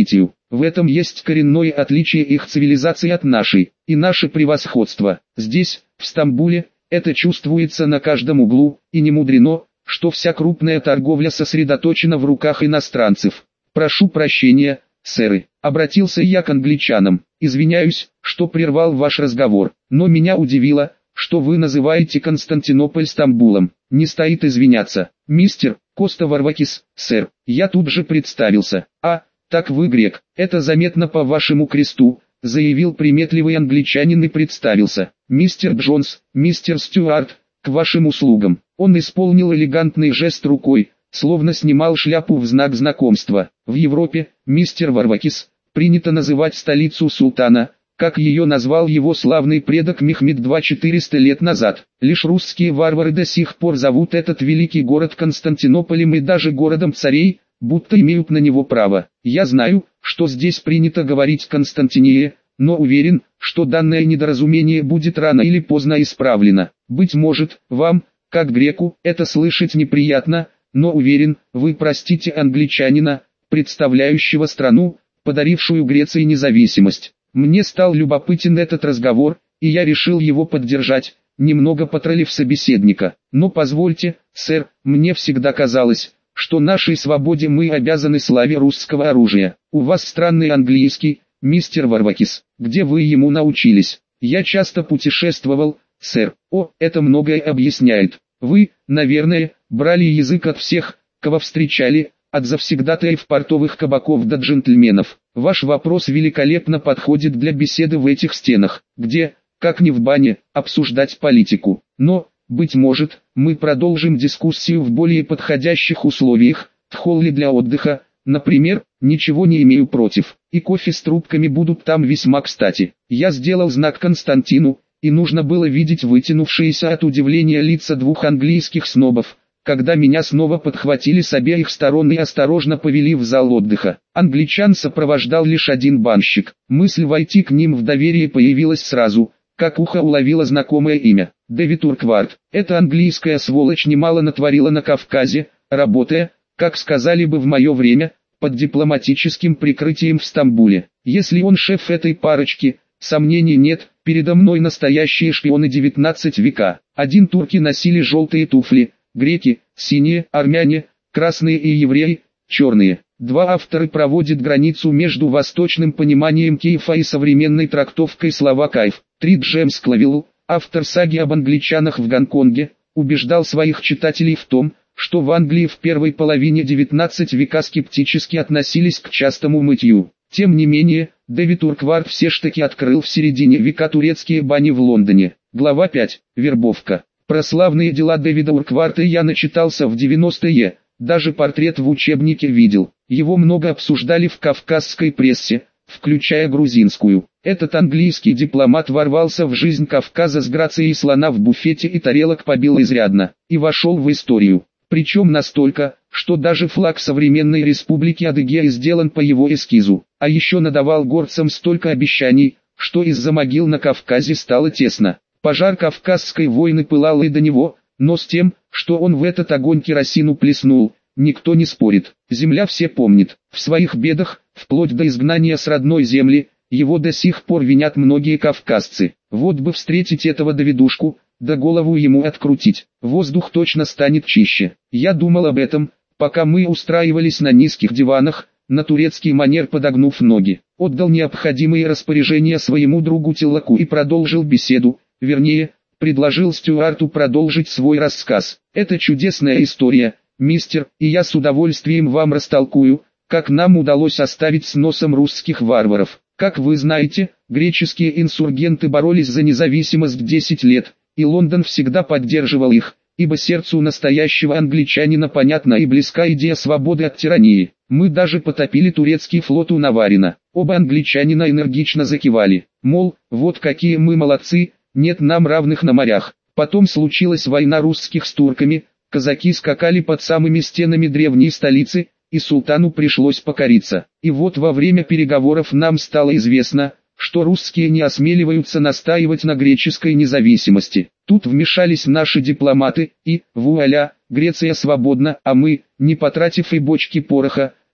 В этом есть коренное отличие их цивилизации от нашей, и наше превосходство. Здесь, в Стамбуле, это чувствуется на каждом углу, и не мудрено, что вся крупная торговля сосредоточена в руках иностранцев. Прошу прощения, сэры, обратился я к англичанам. Извиняюсь, что прервал ваш разговор, но меня удивило, что вы называете Константинополь Стамбулом. Не стоит извиняться. Мистер Коста Варвакис, сэр. Я тут же представился. А, так вы грек. Это заметно по вашему кресту, заявил приметливый англичанин и представился. Мистер Джонс, мистер Стюарт, к вашим услугам. Он исполнил элегантный жест рукой, словно снимал шляпу в знак знакомства. В Европе, мистер Варвакис, принято называть столицу султана, как ее назвал его славный предок Мехмед два четыреста лет назад. Лишь русские варвары до сих пор зовут этот великий город Константинополем и даже городом царей, будто имеют на него право. Я знаю, что здесь принято говорить Константиния, но уверен, что данное недоразумение будет рано или поздно исправлено. Быть может, вам, как греку, это слышать неприятно, но уверен, вы простите англичанина, представляющего страну, подарившую Греции независимость. Мне стал любопытен этот разговор, и я решил его поддержать, немного потроллив собеседника. Но позвольте, сэр, мне всегда казалось, что нашей свободе мы обязаны славе русского оружия. У вас странный английский, мистер Варвакис, где вы ему научились? Я часто путешествовал, сэр. О, это многое объясняет. Вы, наверное, брали язык от всех, кого встречали, от завсегдатаев портовых кабаков до джентльменов. Ваш вопрос великолепно подходит для беседы в этих стенах, где, как ни в бане, обсуждать политику. Но, быть может, мы продолжим дискуссию в более подходящих условиях, в холле для отдыха, например. Ничего не имею против, и кофе с трубками будут там весьма кстати. Я сделал знак Константину, и нужно было видеть вытянувшиеся от удивления лица двух английских снобов, когда меня снова подхватили с обеих сторон и осторожно повели в зал отдыха. Англичан сопровождал лишь один банщик. Мысль войти к ним в доверие появилась сразу, как ухо уловило знакомое имя. Дэвид Урквард. Эта английская сволочь немало натворила на Кавказе, работая, как сказали бы в мое время, под дипломатическим прикрытием в Стамбуле. Если он шеф этой парочки, сомнений нет, передо мной настоящие шпионы девятнадцатого века. Один турки носили желтые туфли, греки, синие, армяне, красные и евреи, черные. Два авторы проводят границу между восточным пониманием Киева и современной трактовкой слова «кайф». Три Джеймс Клавилл, автор саги об англичанах в Гонконге, убеждал своих читателей в том, что в Англии в первой половине девятнадцатого века скептически относились к частому мытью. Тем не менее, Дэвид Урквард все-таки открыл в середине века турецкие бани в Лондоне. Глава пять. Вербовка. Про славные дела Дэвида Уркварда я начитался в девяностые, даже портрет в учебнике видел. Его много обсуждали в кавказской прессе, включая грузинскую. Этот английский дипломат ворвался в жизнь Кавказа с грацией слона в буфете и тарелок побил изрядно, и вошел в историю. Причем настолько, что даже флаг современной республики Адыгея сделан по его эскизу. А еще надавал горцам столько обещаний, что из-за могил на Кавказе стало тесно. Пожар Кавказской войны пылал и до него, но с тем, что он в этот огонь керосину плеснул, никто не спорит. Земля все помнит. В своих бедах, вплоть до изгнания с родной земли, его до сих пор винят многие кавказцы. Вот бы встретить этого Давидушку, да голову ему открутить, воздух точно станет чище. Я думал об этом, пока мы устраивались на низких диванах, на турецкий манер подогнув ноги. Отдал необходимые распоряжения своему другу Тиллаку и продолжил беседу, вернее, предложил Стюарту продолжить свой рассказ. Это чудесная история, мистер, и я с удовольствием вам растолкую, как нам удалось оставить с носом русских варваров. Как вы знаете, греческие инсургенты боролись за независимость десять лет, и Лондон всегда поддерживал их, ибо сердцу настоящего англичанина понятна и близка идея свободы от тирании. Мы даже потопили турецкий флот у Наварина. Оба англичанина энергично закивали, мол, вот какие мы молодцы, нет нам равных на морях. Потом случилась война русских с турками, казаки скакали под самыми стенами древней столицы, и султану пришлось покориться. И вот во время переговоров нам стало известно, что русские не осмеливаются настаивать на греческой независимости. Тут вмешались наши дипломаты, и, вуаля, Греция свободна, а мы, не потратив и бочки пороха,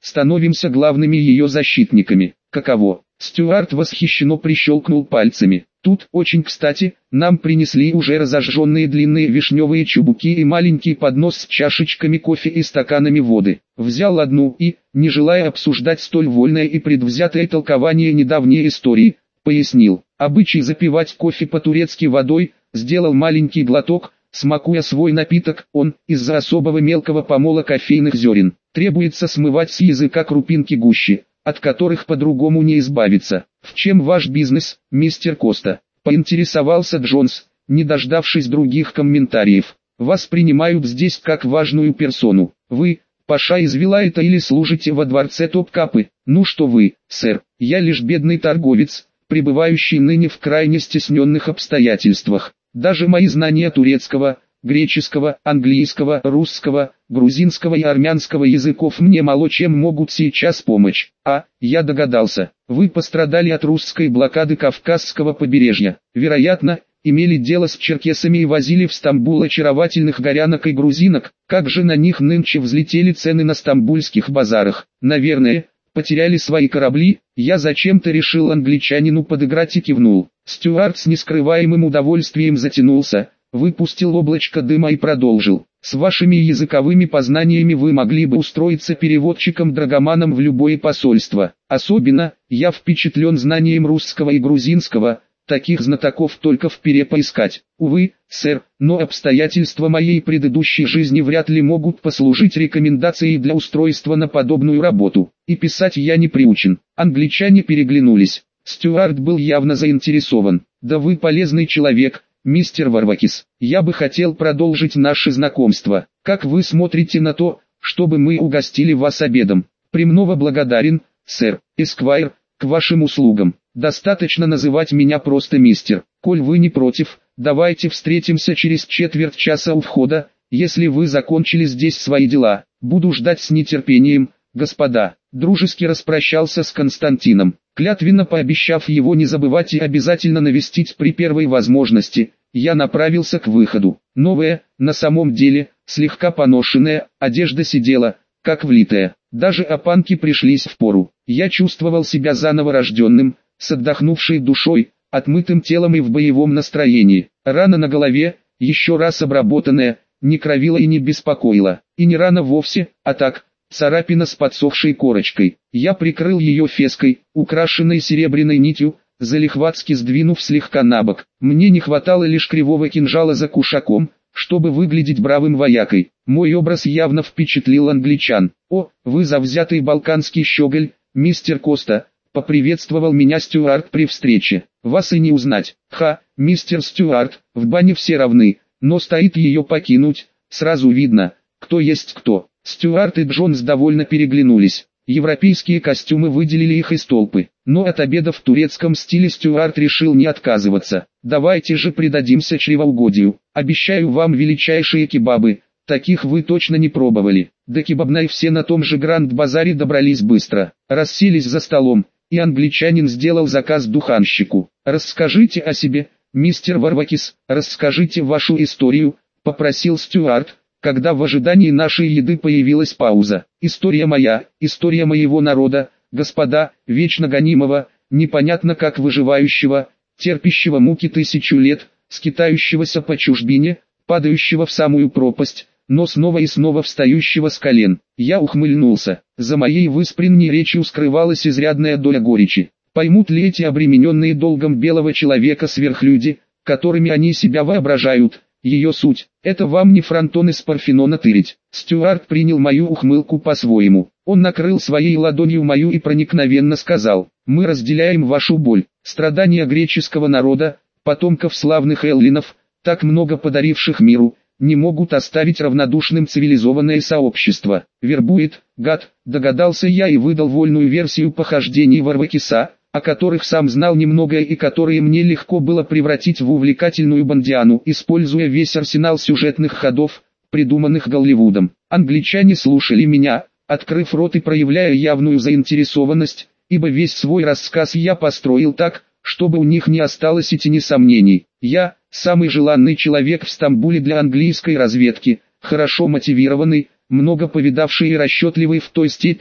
становимся главными ее защитниками. Каково? Стюарт восхищенно прищелкнул пальцами. Тут, очень кстати, нам принесли уже разожженные длинные вишневые чубуки и маленький поднос с чашечками кофе и стаканами воды. Взял одну и, не желая обсуждать столь вольное и предвзятое толкование недавней истории, пояснил. Обычай запивать кофе по-турецки водой, сделал маленький глоток, смакуя свой напиток, он, из-за особого мелкого помола кофейных зерен, требуется смывать с языка крупинки гущи, от которых по-другому не избавиться. «В чем ваш бизнес, мистер Коста?» – поинтересовался Джонс, не дождавшись других комментариев. «Вас принимают здесь как важную персону. Вы, паша из Вилайта, или служите во дворце Топкапы?» «Ну что вы, сэр, я лишь бедный торговец, пребывающий ныне в крайне стесненных обстоятельствах. Даже мои знания турецкого, греческого, английского, русского, грузинского и армянского языков мне мало чем могут сейчас помочь. А, я догадался, вы пострадали от русской блокады Кавказского побережья. Вероятно, имели дело с черкесами и возили в Стамбул очаровательных горянок и грузинок. Как же на них нынче взлетели цены на стамбульских базарах. Наверное, потеряли свои корабли. Я зачем-то решил англичанину подыграть и кивнул. Стюарт с нескрываемым удовольствием затянулся, выпустил облачко дыма и продолжил. «С вашими языковыми познаниями вы могли бы устроиться переводчиком-драгоманом в любое посольство. Особенно, я впечатлен знанием русского и грузинского, таких знатоков только в пире поискать. Увы, сэр, но обстоятельства моей предыдущей жизни вряд ли могут послужить рекомендацией для устройства на подобную работу. И писать я не приучен». Англичане переглянулись. Стюарт был явно заинтересован. «Да вы полезный человек, мистер Варвакис. Я бы хотел продолжить наше знакомство. Как вы смотрите на то, чтобы мы угостили вас обедом?» «Премного благодарен, сэр. Эсквайр, к вашим услугам. Достаточно называть меня просто мистер. Коль вы не против, давайте встретимся через четверть часа у входа, если вы закончили здесь свои дела. Буду ждать с нетерпением, господа». Дружески распрощался с Константином, клятвенно пообещав его не забывать и обязательно навестить при первой возможности. Я направился к выходу. Новая, на самом деле, слегка поношенная, одежда сидела, как влитая. Даже опанки пришлись впору. Я чувствовал себя заново рожденным, с отдохнувшей душой, отмытым телом и в боевом настроении. Рана на голове, еще раз обработанная, не кровила и не беспокоила. И не рана вовсе, а так, царапина с подсохшей корочкой. Я прикрыл ее феской, украшенной серебряной нитью, залихватски сдвинув слегка набок. Мне не хватало лишь кривого кинжала за кушаком, чтобы выглядеть бравым воякой. Мой образ явно впечатлил англичан. «О, вы завзятый балканский щеголь, мистер Коста», — поприветствовал меня Стюарт при встрече. «Вас и не узнать. Ха, мистер Стюарт, в бане все равны, но стоит ее покинуть, сразу видно, кто есть кто». Стюарт и Джонс довольно переглянулись. Европейские костюмы выделили их из толпы. Но от обеда в турецком стиле Стюарт решил не отказываться. «Давайте же предадимся чревоугодию. Обещаю вам величайшие кебабы, таких вы точно не пробовали». До кебабной все на том же Гранд-базаре добрались быстро. Расселись за столом, и англичанин сделал заказ духанщику. «Расскажите о себе, мистер Варвакис, расскажите вашу историю», — попросил Стюарт, когда в ожидании нашей еды появилась пауза. «История моя, история моего народа, господа, вечно гонимого, непонятно как выживающего, терпящего муки тысячу лет, скитающегося по чужбине, падающего в самую пропасть, но снова и снова встающего с колен». Я ухмыльнулся. За моей выспренней речью скрывалась изрядная доля горечи. Поймут ли эти обремененные долгом белого человека сверхлюди, которыми они себя воображают, ее суть? Это вам не фронтон из Парфенона тырить. Стюарт принял мою ухмылку по-своему. Он накрыл своей ладонью мою и проникновенно сказал: «Мы разделяем вашу боль. Страдания греческого народа, потомков славных эллинов, так много подаривших миру, не могут оставить равнодушным цивилизованное сообщество». «Вербует, гад», догадался я и выдал вольную версию похождений Варвакиса, о которых сам знал немного и которые мне легко было превратить в увлекательную бандиану, используя весь арсенал сюжетных ходов, придуманных Голливудом. Англичане слушали меня, открыв рот и проявляя явную заинтересованность, ибо весь свой рассказ я построил так, чтобы у них не осталось и тени сомнений. Я, самый желанный человек в Стамбуле для английской разведки, хорошо мотивированный, много повидавший и расчетливый в той степени,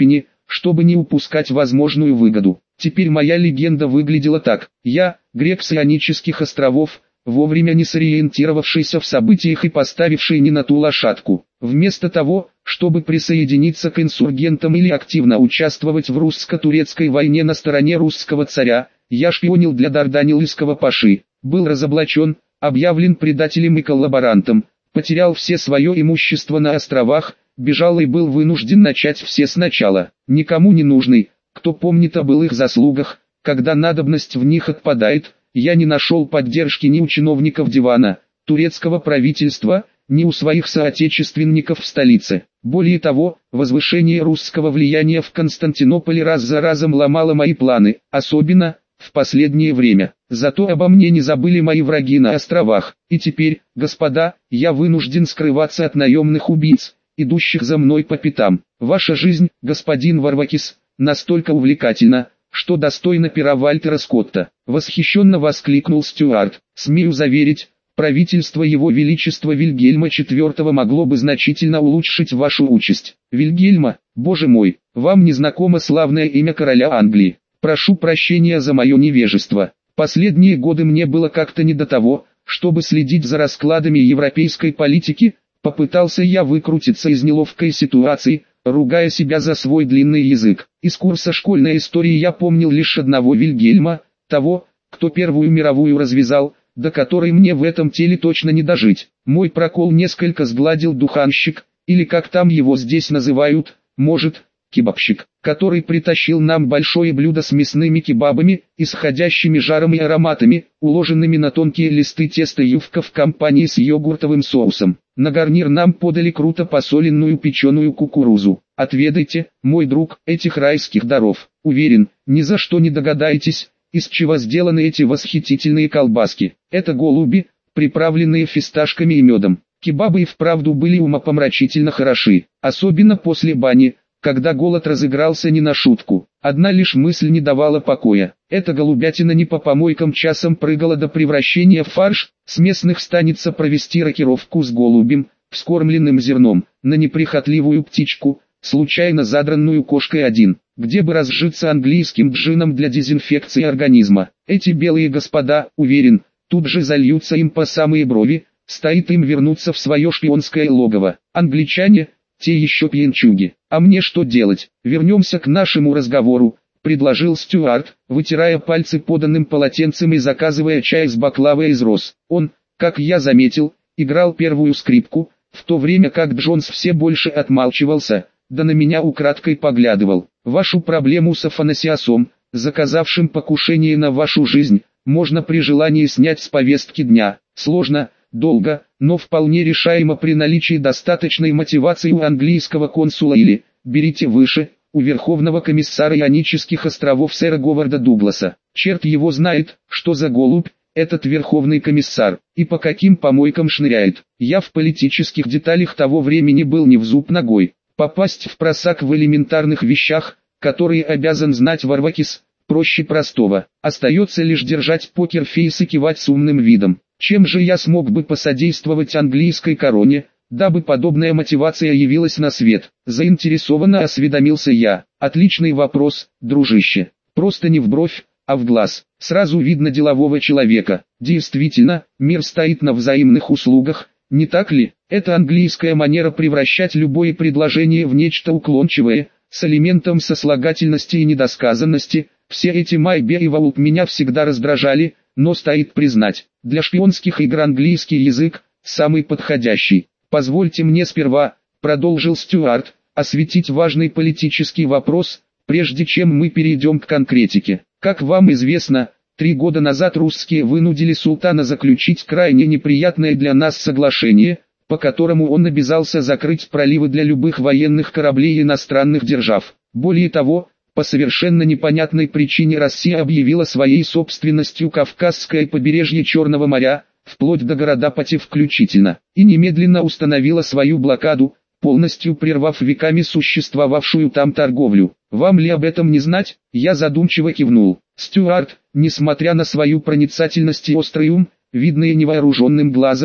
чтобы не упускать возможную выгоду. Теперь моя легенда выглядела так: я, грек с Ионических островов, вовремя не сориентировавшийся в событиях и поставивший не на ту лошадку. Вместо того, чтобы присоединиться к инсургентам или активно участвовать в русско-турецкой войне на стороне русского царя, я шпионил для дарданеллского паши, был разоблачен, объявлен предателем и коллаборантом, потерял все свое имущество на островах, бежал и был вынужден начать все сначала. Никому не нужный, кто помнит о былых заслугах, когда надобность в них отпадает, я не нашел поддержки ни у чиновников дивана, турецкого правительства, ни у своих соотечественников в столице. Более того, возвышение русского влияния в Константинополе раз за разом ломало мои планы, особенно в последнее время. Зато обо мне не забыли мои враги на островах. И теперь, господа, я вынужден скрываться от наемных убийц, идущих за мной по пятам. Ваша жизнь, господин Варвакис, настолько увлекательна, что достойна пера Вальтера Скотта. Восхищенно воскликнул Стюарт. Смею заверить, правительство Его Величества Вильгельма четвёртого могло бы значительно улучшить вашу участь. Вильгельма, боже мой, вам не знакомо славное имя короля Англии. Прошу прощения за мое невежество. Последние годы мне было как-то не до того, чтобы следить за раскладами европейской политики. Попытался я выкрутиться из неловкой ситуации, ругая себя за свой длинный язык. Из курса школьной истории я помнил лишь одного Вильгельма, того, кто Первую мировую развязал, до которой мне в этом теле точно не дожить. Мой прокол несколько сгладил духанщик, или как там его здесь называют, может, кебабщик, который притащил нам большое блюдо с мясными кебабами, исходящими жаром и ароматами, уложенными на тонкие листы теста ювка в компании с йогуртовым соусом. На гарнир нам подали круто посоленную печеную кукурузу. Отведайте, мой друг, этих райских даров. Уверен, ни за что не догадаетесь, из чего сделаны эти восхитительные колбаски. Это голуби, приправленные фисташками и медом. Кебабы и вправду были умопомрачительно хороши, особенно после бани, когда голод разыгрался не на шутку. Одна лишь мысль не давала покоя. Эта голубятина не по помойкам часом прыгала до превращения в фарш, с местных станется провести рокировку с голубем, вскормленным зерном, на неприхотливую птичку, случайно задранную кошкой один, где бы разжиться английским джином для дезинфекции организма. Эти белые господа, уверен, тут же зальются им по самые брови, стоит им вернуться в свое шпионское логово. Англичане – те еще пьянчуги. А мне что делать? Вернемся к нашему разговору, предложил Стюарт, вытирая пальцы поданным полотенцем и заказывая чай с баклавой из роз. Он, как я заметил, играл первую скрипку, в то время как Джонс все больше отмалчивался, да на меня украдкой поглядывал. Вашу проблему с Афанасиасом, заказавшим покушение на вашу жизнь, можно при желании снять с повестки дня. Сложно, долго, но вполне решаемо при наличии достаточной мотивации у английского консула или, берите выше, у Верховного комиссара Ионических островов сэра Говарда Дугласа. Черт его знает, что за голубь, этот Верховный комиссар, и по каким помойкам шныряет. Я в политических деталях того времени был не в зуб ногой. Попасть в просак в элементарных вещах, которые обязан знать Варвакис, проще простого. Остается лишь держать покерфейс и кивать с умным видом. Чем же я смог бы посодействовать английской короне, дабы подобная мотивация явилась на свет? Заинтересованно осведомился я. Отличный вопрос, дружище. Просто не в бровь, а в глаз. Сразу видно делового человека. Действительно, мир стоит на взаимных услугах, не так ли? Это английская манера превращать любое предложение в нечто уклончивое, с элементом сослагательности и недосказанности. Все эти майбе и вауп меня всегда раздражали, но стоит признать, для шпионских игр английский язык – самый подходящий. Позвольте мне сперва, продолжил Стюарт, осветить важный политический вопрос, прежде чем мы перейдем к конкретике. Как вам известно, три года назад русские вынудили султана заключить крайне неприятное для нас соглашение, по которому он обязался закрыть проливы для любых военных кораблей иностранных держав. Более того, по совершенно непонятной причине Россия объявила своей собственностью Кавказское побережье Черного моря, вплоть до города Пати включительно, и немедленно установила свою блокаду, полностью прервав веками существовавшую там торговлю. Вам ли об этом не знать? Я задумчиво кивнул. Стюарт, несмотря на свою проницательность и острый ум, видные невооруженным глазом,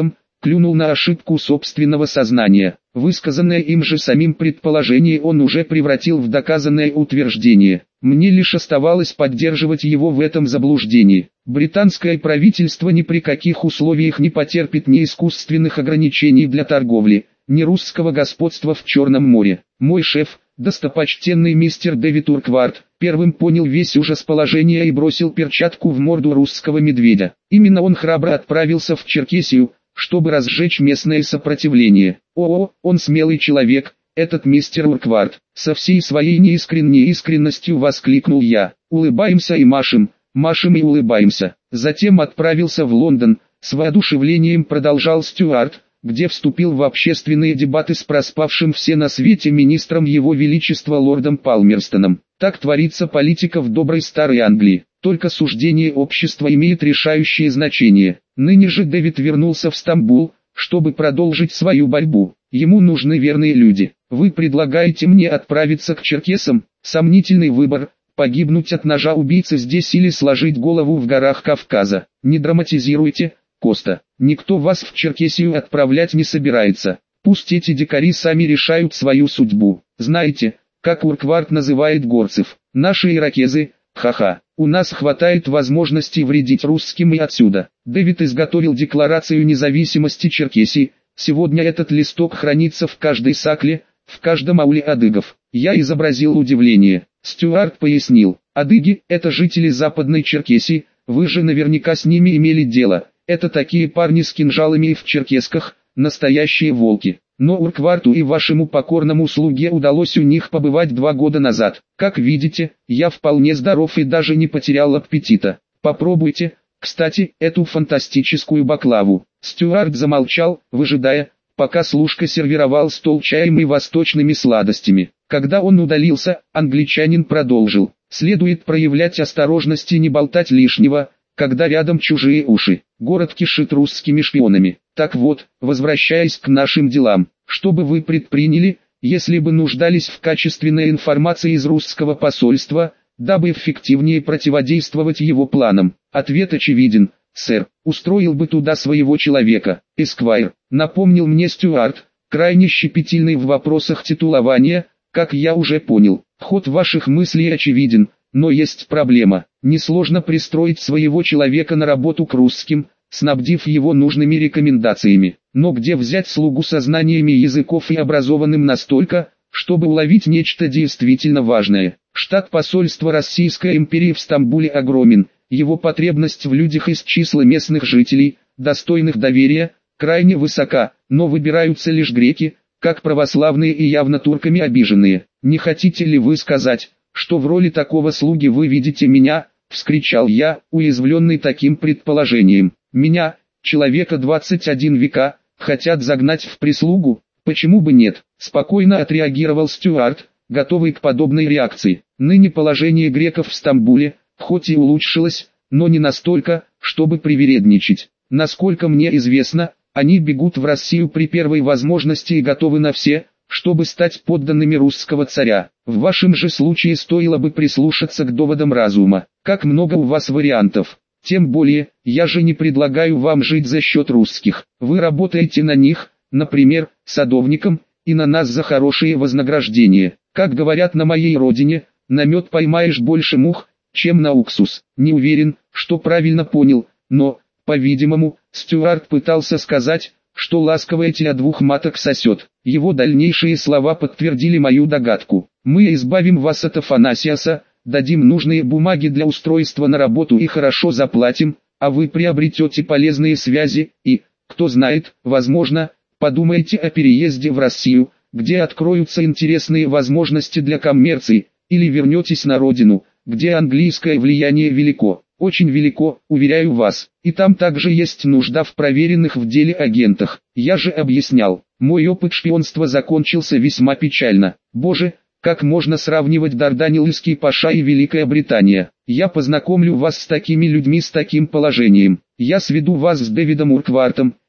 клюнул на ошибку собственного сознания. Высказанное им же самим предположение он уже превратил в доказанное утверждение. Мне лишь оставалось поддерживать его в этом заблуждении. Британское правительство ни при каких условиях не потерпит ни искусственных ограничений для торговли, ни русского господства в Черном море. Мой шеф, достопочтенный мистер Дэвид Урквард, первым понял весь ужас положения и бросил перчатку в морду русского медведя. Именно он храбро отправился в Черкесию, чтобы разжечь местное сопротивление. О, он смелый человек, этот мистер Урквард. Со всей своей неискренней искренностью воскликнул я. Улыбаемся и машем, машем и улыбаемся. Затем отправился в Лондон, с воодушевлением продолжал Стюарт, где вступил в общественные дебаты с проспавшим все на свете министром Его Величества лордом Палмерстоном. Так творится политика в доброй старой Англии. Только суждение общества имеет решающее значение. Ныне же Дэвид вернулся в Стамбул, чтобы продолжить свою борьбу. Ему нужны верные люди. Вы предлагаете мне отправиться к черкесам? Сомнительный выбор. Погибнуть от ножа убийцы здесь или сложить голову в горах Кавказа. Не драматизируйте, Коста. Никто вас в Черкесию отправлять не собирается. Пусть эти дикари сами решают свою судьбу. Знаете, как Урквард называет горцев? Наши иракезы, ха-ха. У нас хватает возможностей вредить русским и отсюда. Дэвид изготовил декларацию независимости Черкесии. Сегодня этот листок хранится в каждой сакле, в каждом ауле адыгов. Я изобразил удивление. Стюарт пояснил. Адыги – это жители Западной Черкесии, вы же наверняка с ними имели дело. Это такие парни с кинжалами и в черкесках, настоящие волки. Но Уркварту и вашему покорному слуге удалось у них побывать два года назад. Как видите, я вполне здоров и даже не потерял аппетита. Попробуйте, кстати, эту фантастическую баклаву. Стюарт замолчал, выжидая, пока служка сервировал стол чаем и восточными сладостями. Когда он удалился, англичанин продолжил. Следует проявлять осторожность и не болтать лишнего, когда рядом чужие уши. Город кишит русскими шпионами. Так вот, возвращаясь к нашим делам, что бы вы предприняли, если бы нуждались в качественной информации из русского посольства, дабы эффективнее противодействовать его планам? Ответ очевиден, сэр. Устроил бы туда своего человека. Эсквайр, напомнил мне Стюарт, крайне щепетильный в вопросах титулования, как я уже понял. Ход ваших мыслей очевиден, но есть проблема. Несложно пристроить своего человека на работу к русским, снабдив его нужными рекомендациями. Но где взять слугу со знаниями языков и образованным настолько, чтобы уловить нечто действительно важное? Штат посольства Российской империи в Стамбуле огромен, его потребность в людях из числа местных жителей, достойных доверия, крайне высока, но выбираются лишь греки, как православные и явно турками обиженные. Не хотите ли вы сказать, что в роли такого слуги вы видите меня? — вскричал я, уязвленный таким предположением. Меня, человека двадцать один века, хотят загнать в прислугу? Почему бы нет? Спокойно отреагировал Стюарт, готовый к подобной реакции. Ныне положение греков в Стамбуле, хоть и улучшилось, но не настолько, чтобы привередничать. Насколько мне известно, они бегут в Россию при первой возможности и готовы на все, чтобы стать подданными русского царя. В вашем же случае стоило бы прислушаться к доводам разума. Как много у вас вариантов. Тем более, я же не предлагаю вам жить за счет русских. Вы работаете на них, например, садовником, и на нас за хорошие вознаграждения. Как говорят на моей родине, на мед поймаешь больше мух, чем на уксус. Не уверен, что правильно понял, но, по-видимому, Стюарт пытался сказать, что ласковое тело двух маток сосет. Его дальнейшие слова подтвердили мою догадку. Мы избавим вас от Афанасиаса, дадим нужные бумаги для устройства на работу и хорошо заплатим, а вы приобретете полезные связи и, кто знает, возможно, подумаете о переезде в Россию, где откроются интересные возможности для коммерции, или вернетесь на родину, где английское влияние велико. Очень велико, уверяю вас, и там также есть нужда в проверенных в деле агентах. Я же объяснял, мой опыт шпионства закончился весьма печально. Боже, как можно сравнивать Дарданеллский паша и Великая Британия? Я познакомлю вас с такими людьми с таким положением. Я сведу вас с Дэвидом Урквартом,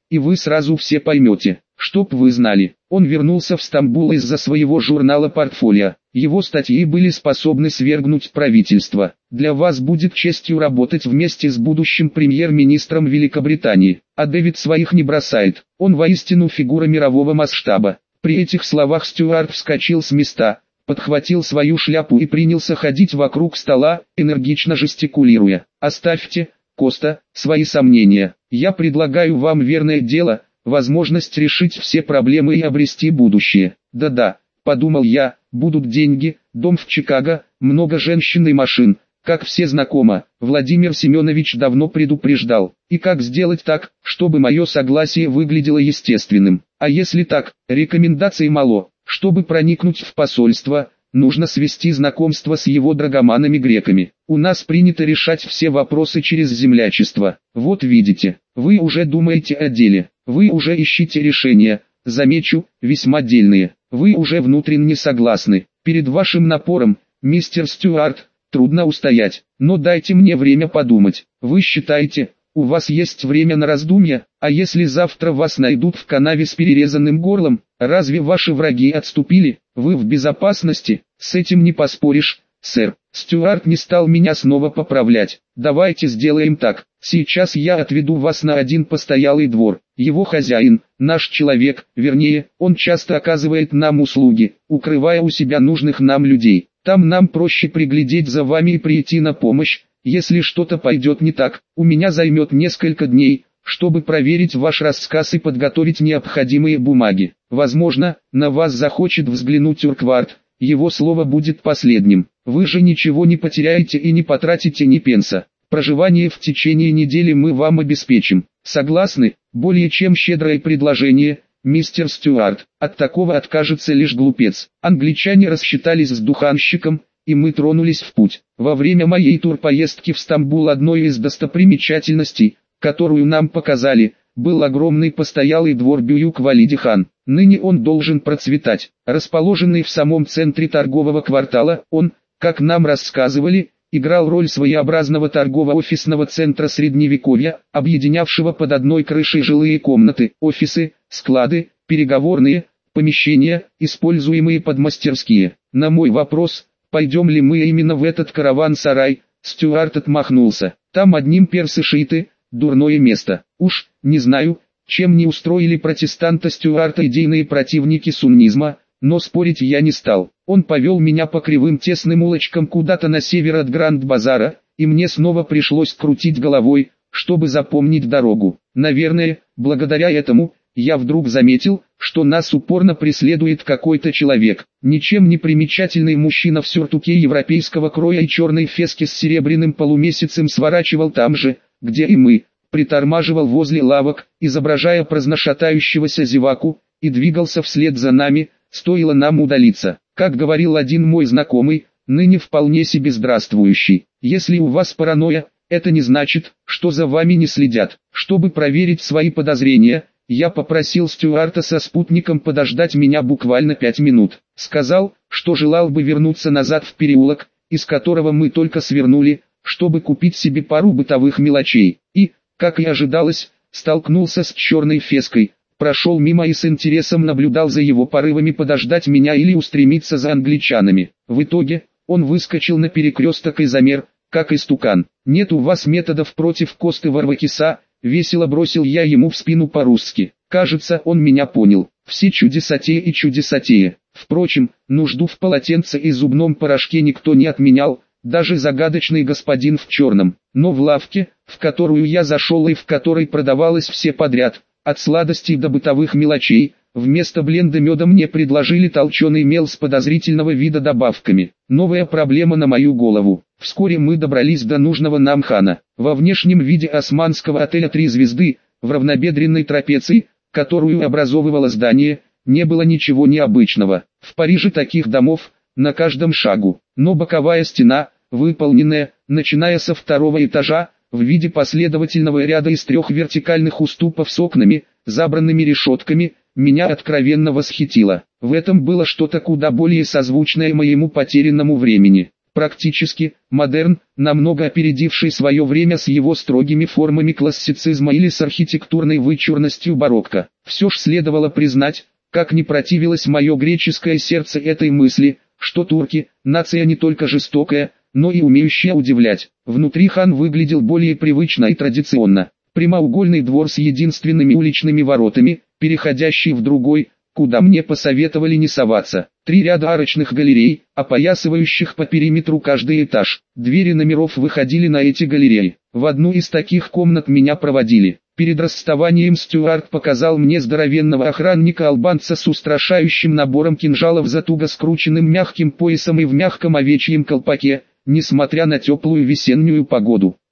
и вы сразу все поймете. Чтоб вы знали, он вернулся в Стамбул из-за своего журнала «Портфолио». Его статьи были способны свергнуть правительство. Для вас будет честью работать вместе с будущим премьер-министром Великобритании. А Дэвид своих не бросает. Он воистину фигура мирового масштаба. При этих словах Стюарт вскочил с места, подхватил свою шляпу и принялся ходить вокруг стола, энергично жестикулируя. «Оставьте, Коста, свои сомнения. Я предлагаю вам верное дело, возможность решить все проблемы и обрести будущее. Да-да, подумал я, будут деньги, дом в Чикаго, много женщин и машин. Как все знакомо, Владимир Семенович давно предупреждал. И как сделать так, чтобы мое согласие выглядело естественным? А если так, рекомендаций мало. Чтобы проникнуть в посольство, нужно свести знакомство с его драгоманами-греками. У нас принято решать все вопросы через землячество. Вот видите, вы уже думаете о деле, вы уже ищете решения, замечу, весьма дельные. Вы уже внутренне согласны. Перед вашим напором, мистер Стюарт, трудно устоять. Но дайте мне время подумать. Вы считаете, у вас есть время на раздумья, а если завтра вас найдут в канаве с перерезанным горлом, разве ваши враги отступили? Вы в безопасности, с этим не поспоришь, сэр. Стюарт не стал меня снова поправлять. Давайте сделаем так. Сейчас я отведу вас на один постоялый двор. Его хозяин, наш человек, вернее, он часто оказывает нам услуги, укрывая у себя нужных нам людей. Там нам проще приглядеть за вами и прийти на помощь. Если что-то пойдет не так, у меня займет несколько дней, чтобы проверить ваш рассказ и подготовить необходимые бумаги. Возможно, на вас захочет взглянуть Урквард, его слово будет последним. Вы же ничего не потеряете и не потратите ни пенса. Проживание в течение недели мы вам обеспечим. Согласны? Более чем щедрое предложение, мистер Стюарт. От такого откажется лишь глупец. Англичане рассчитались с духанщиком, и мы тронулись в путь. Во время моей турпоездки в Стамбул одной из достопримечательностей, которую нам показали, был огромный постоялый двор Бююк-Валиди-хан. Ныне он должен процветать. Расположенный в самом центре торгового квартала, он, как нам рассказывали, играл роль своеобразного торгово-офисного центра средневековья, объединявшего под одной крышей жилые комнаты, офисы, склады, переговорные, помещения, используемые под мастерские. На мой вопрос, пойдем ли мы именно в этот караван-сарай, Стюарт отмахнулся. Там одним персы-шииты, дурное место. Уж, не знаю, чем не устроили протестанта Стюарта идейные противники суннизма, но спорить я не стал. Он повел меня по кривым тесным улочкам куда-то на север от Гранд-базара, и мне снова пришлось крутить головой, чтобы запомнить дорогу. Наверное, благодаря этому, я вдруг заметил, что нас упорно преследует какой-то человек. Ничем не примечательный мужчина в сюртуке европейского кроя и черной феске с серебряным полумесяцем сворачивал там же, где и мы, притормаживал возле лавок, изображая праздношатающегося зеваку, и двигался вслед за нами, стоило нам удалиться. Как говорил один мой знакомый, ныне вполне себе здравствующий. Если у вас паранойя, это не значит, что за вами не следят. Чтобы проверить свои подозрения, я попросил Стюарта со спутником подождать меня буквально пять минут. Сказал, что желал бы вернуться назад в переулок, из которого мы только свернули, чтобы купить себе пару бытовых мелочей. И, как и ожидалось, столкнулся с черной феской, прошел мимо и с интересом наблюдал за его порывами подождать меня или устремиться за англичанами. В итоге, он выскочил на перекресток и замер, как истукан. «Нет у вас методов против Косты Варвакиса», весело бросил я ему в спину по-русски. Кажется, он меня понял. Все чудесатее и чудесатее. Впрочем, нужду в полотенце и зубном порошке никто не отменял, даже загадочный господин в черном. Но в лавке, в которую я зашел и в которой продавалось все подряд, от сладостей до бытовых мелочей, вместо бленда меда мне предложили толченый мел с подозрительного вида добавками. Новая проблема на мою голову. Вскоре мы добрались до нужного нам хана. Во внешнем виде османского отеля «Три звезды», в равнобедренной трапеции, которую образовывало здание, не было ничего необычного. В Париже таких домов, на каждом шагу. Но боковая стена, выполненная, начиная со второго этажа, в виде последовательного ряда из трех вертикальных уступов с окнами, забранными решетками, меня откровенно восхитило. В этом было что-то куда более созвучное моему потерянному времени. практически, модерн, намного опередивший свое время с его строгими формами классицизма или с архитектурной вычурностью барокко. Все ж следовало признать, как не противилось мое греческое сердце этой мысли, что турки – нация не только жестокая, но и умеющая удивлять. Внутри хан выглядел более привычно и традиционно. Прямоугольный двор с единственными уличными воротами, переходящий в другой, куда мне посоветовали не соваться. Три ряда арочных галерей, опоясывающих по периметру каждый этаж. Двери номеров выходили на эти галереи. В одну из таких комнат меня проводили. Перед расставанием Стюарт показал мне здоровенного охранника-албанца с устрашающим набором кинжалов за туго скрученным мягким поясом и в мягком овечьем колпаке, несмотря на теплую весеннюю погоду.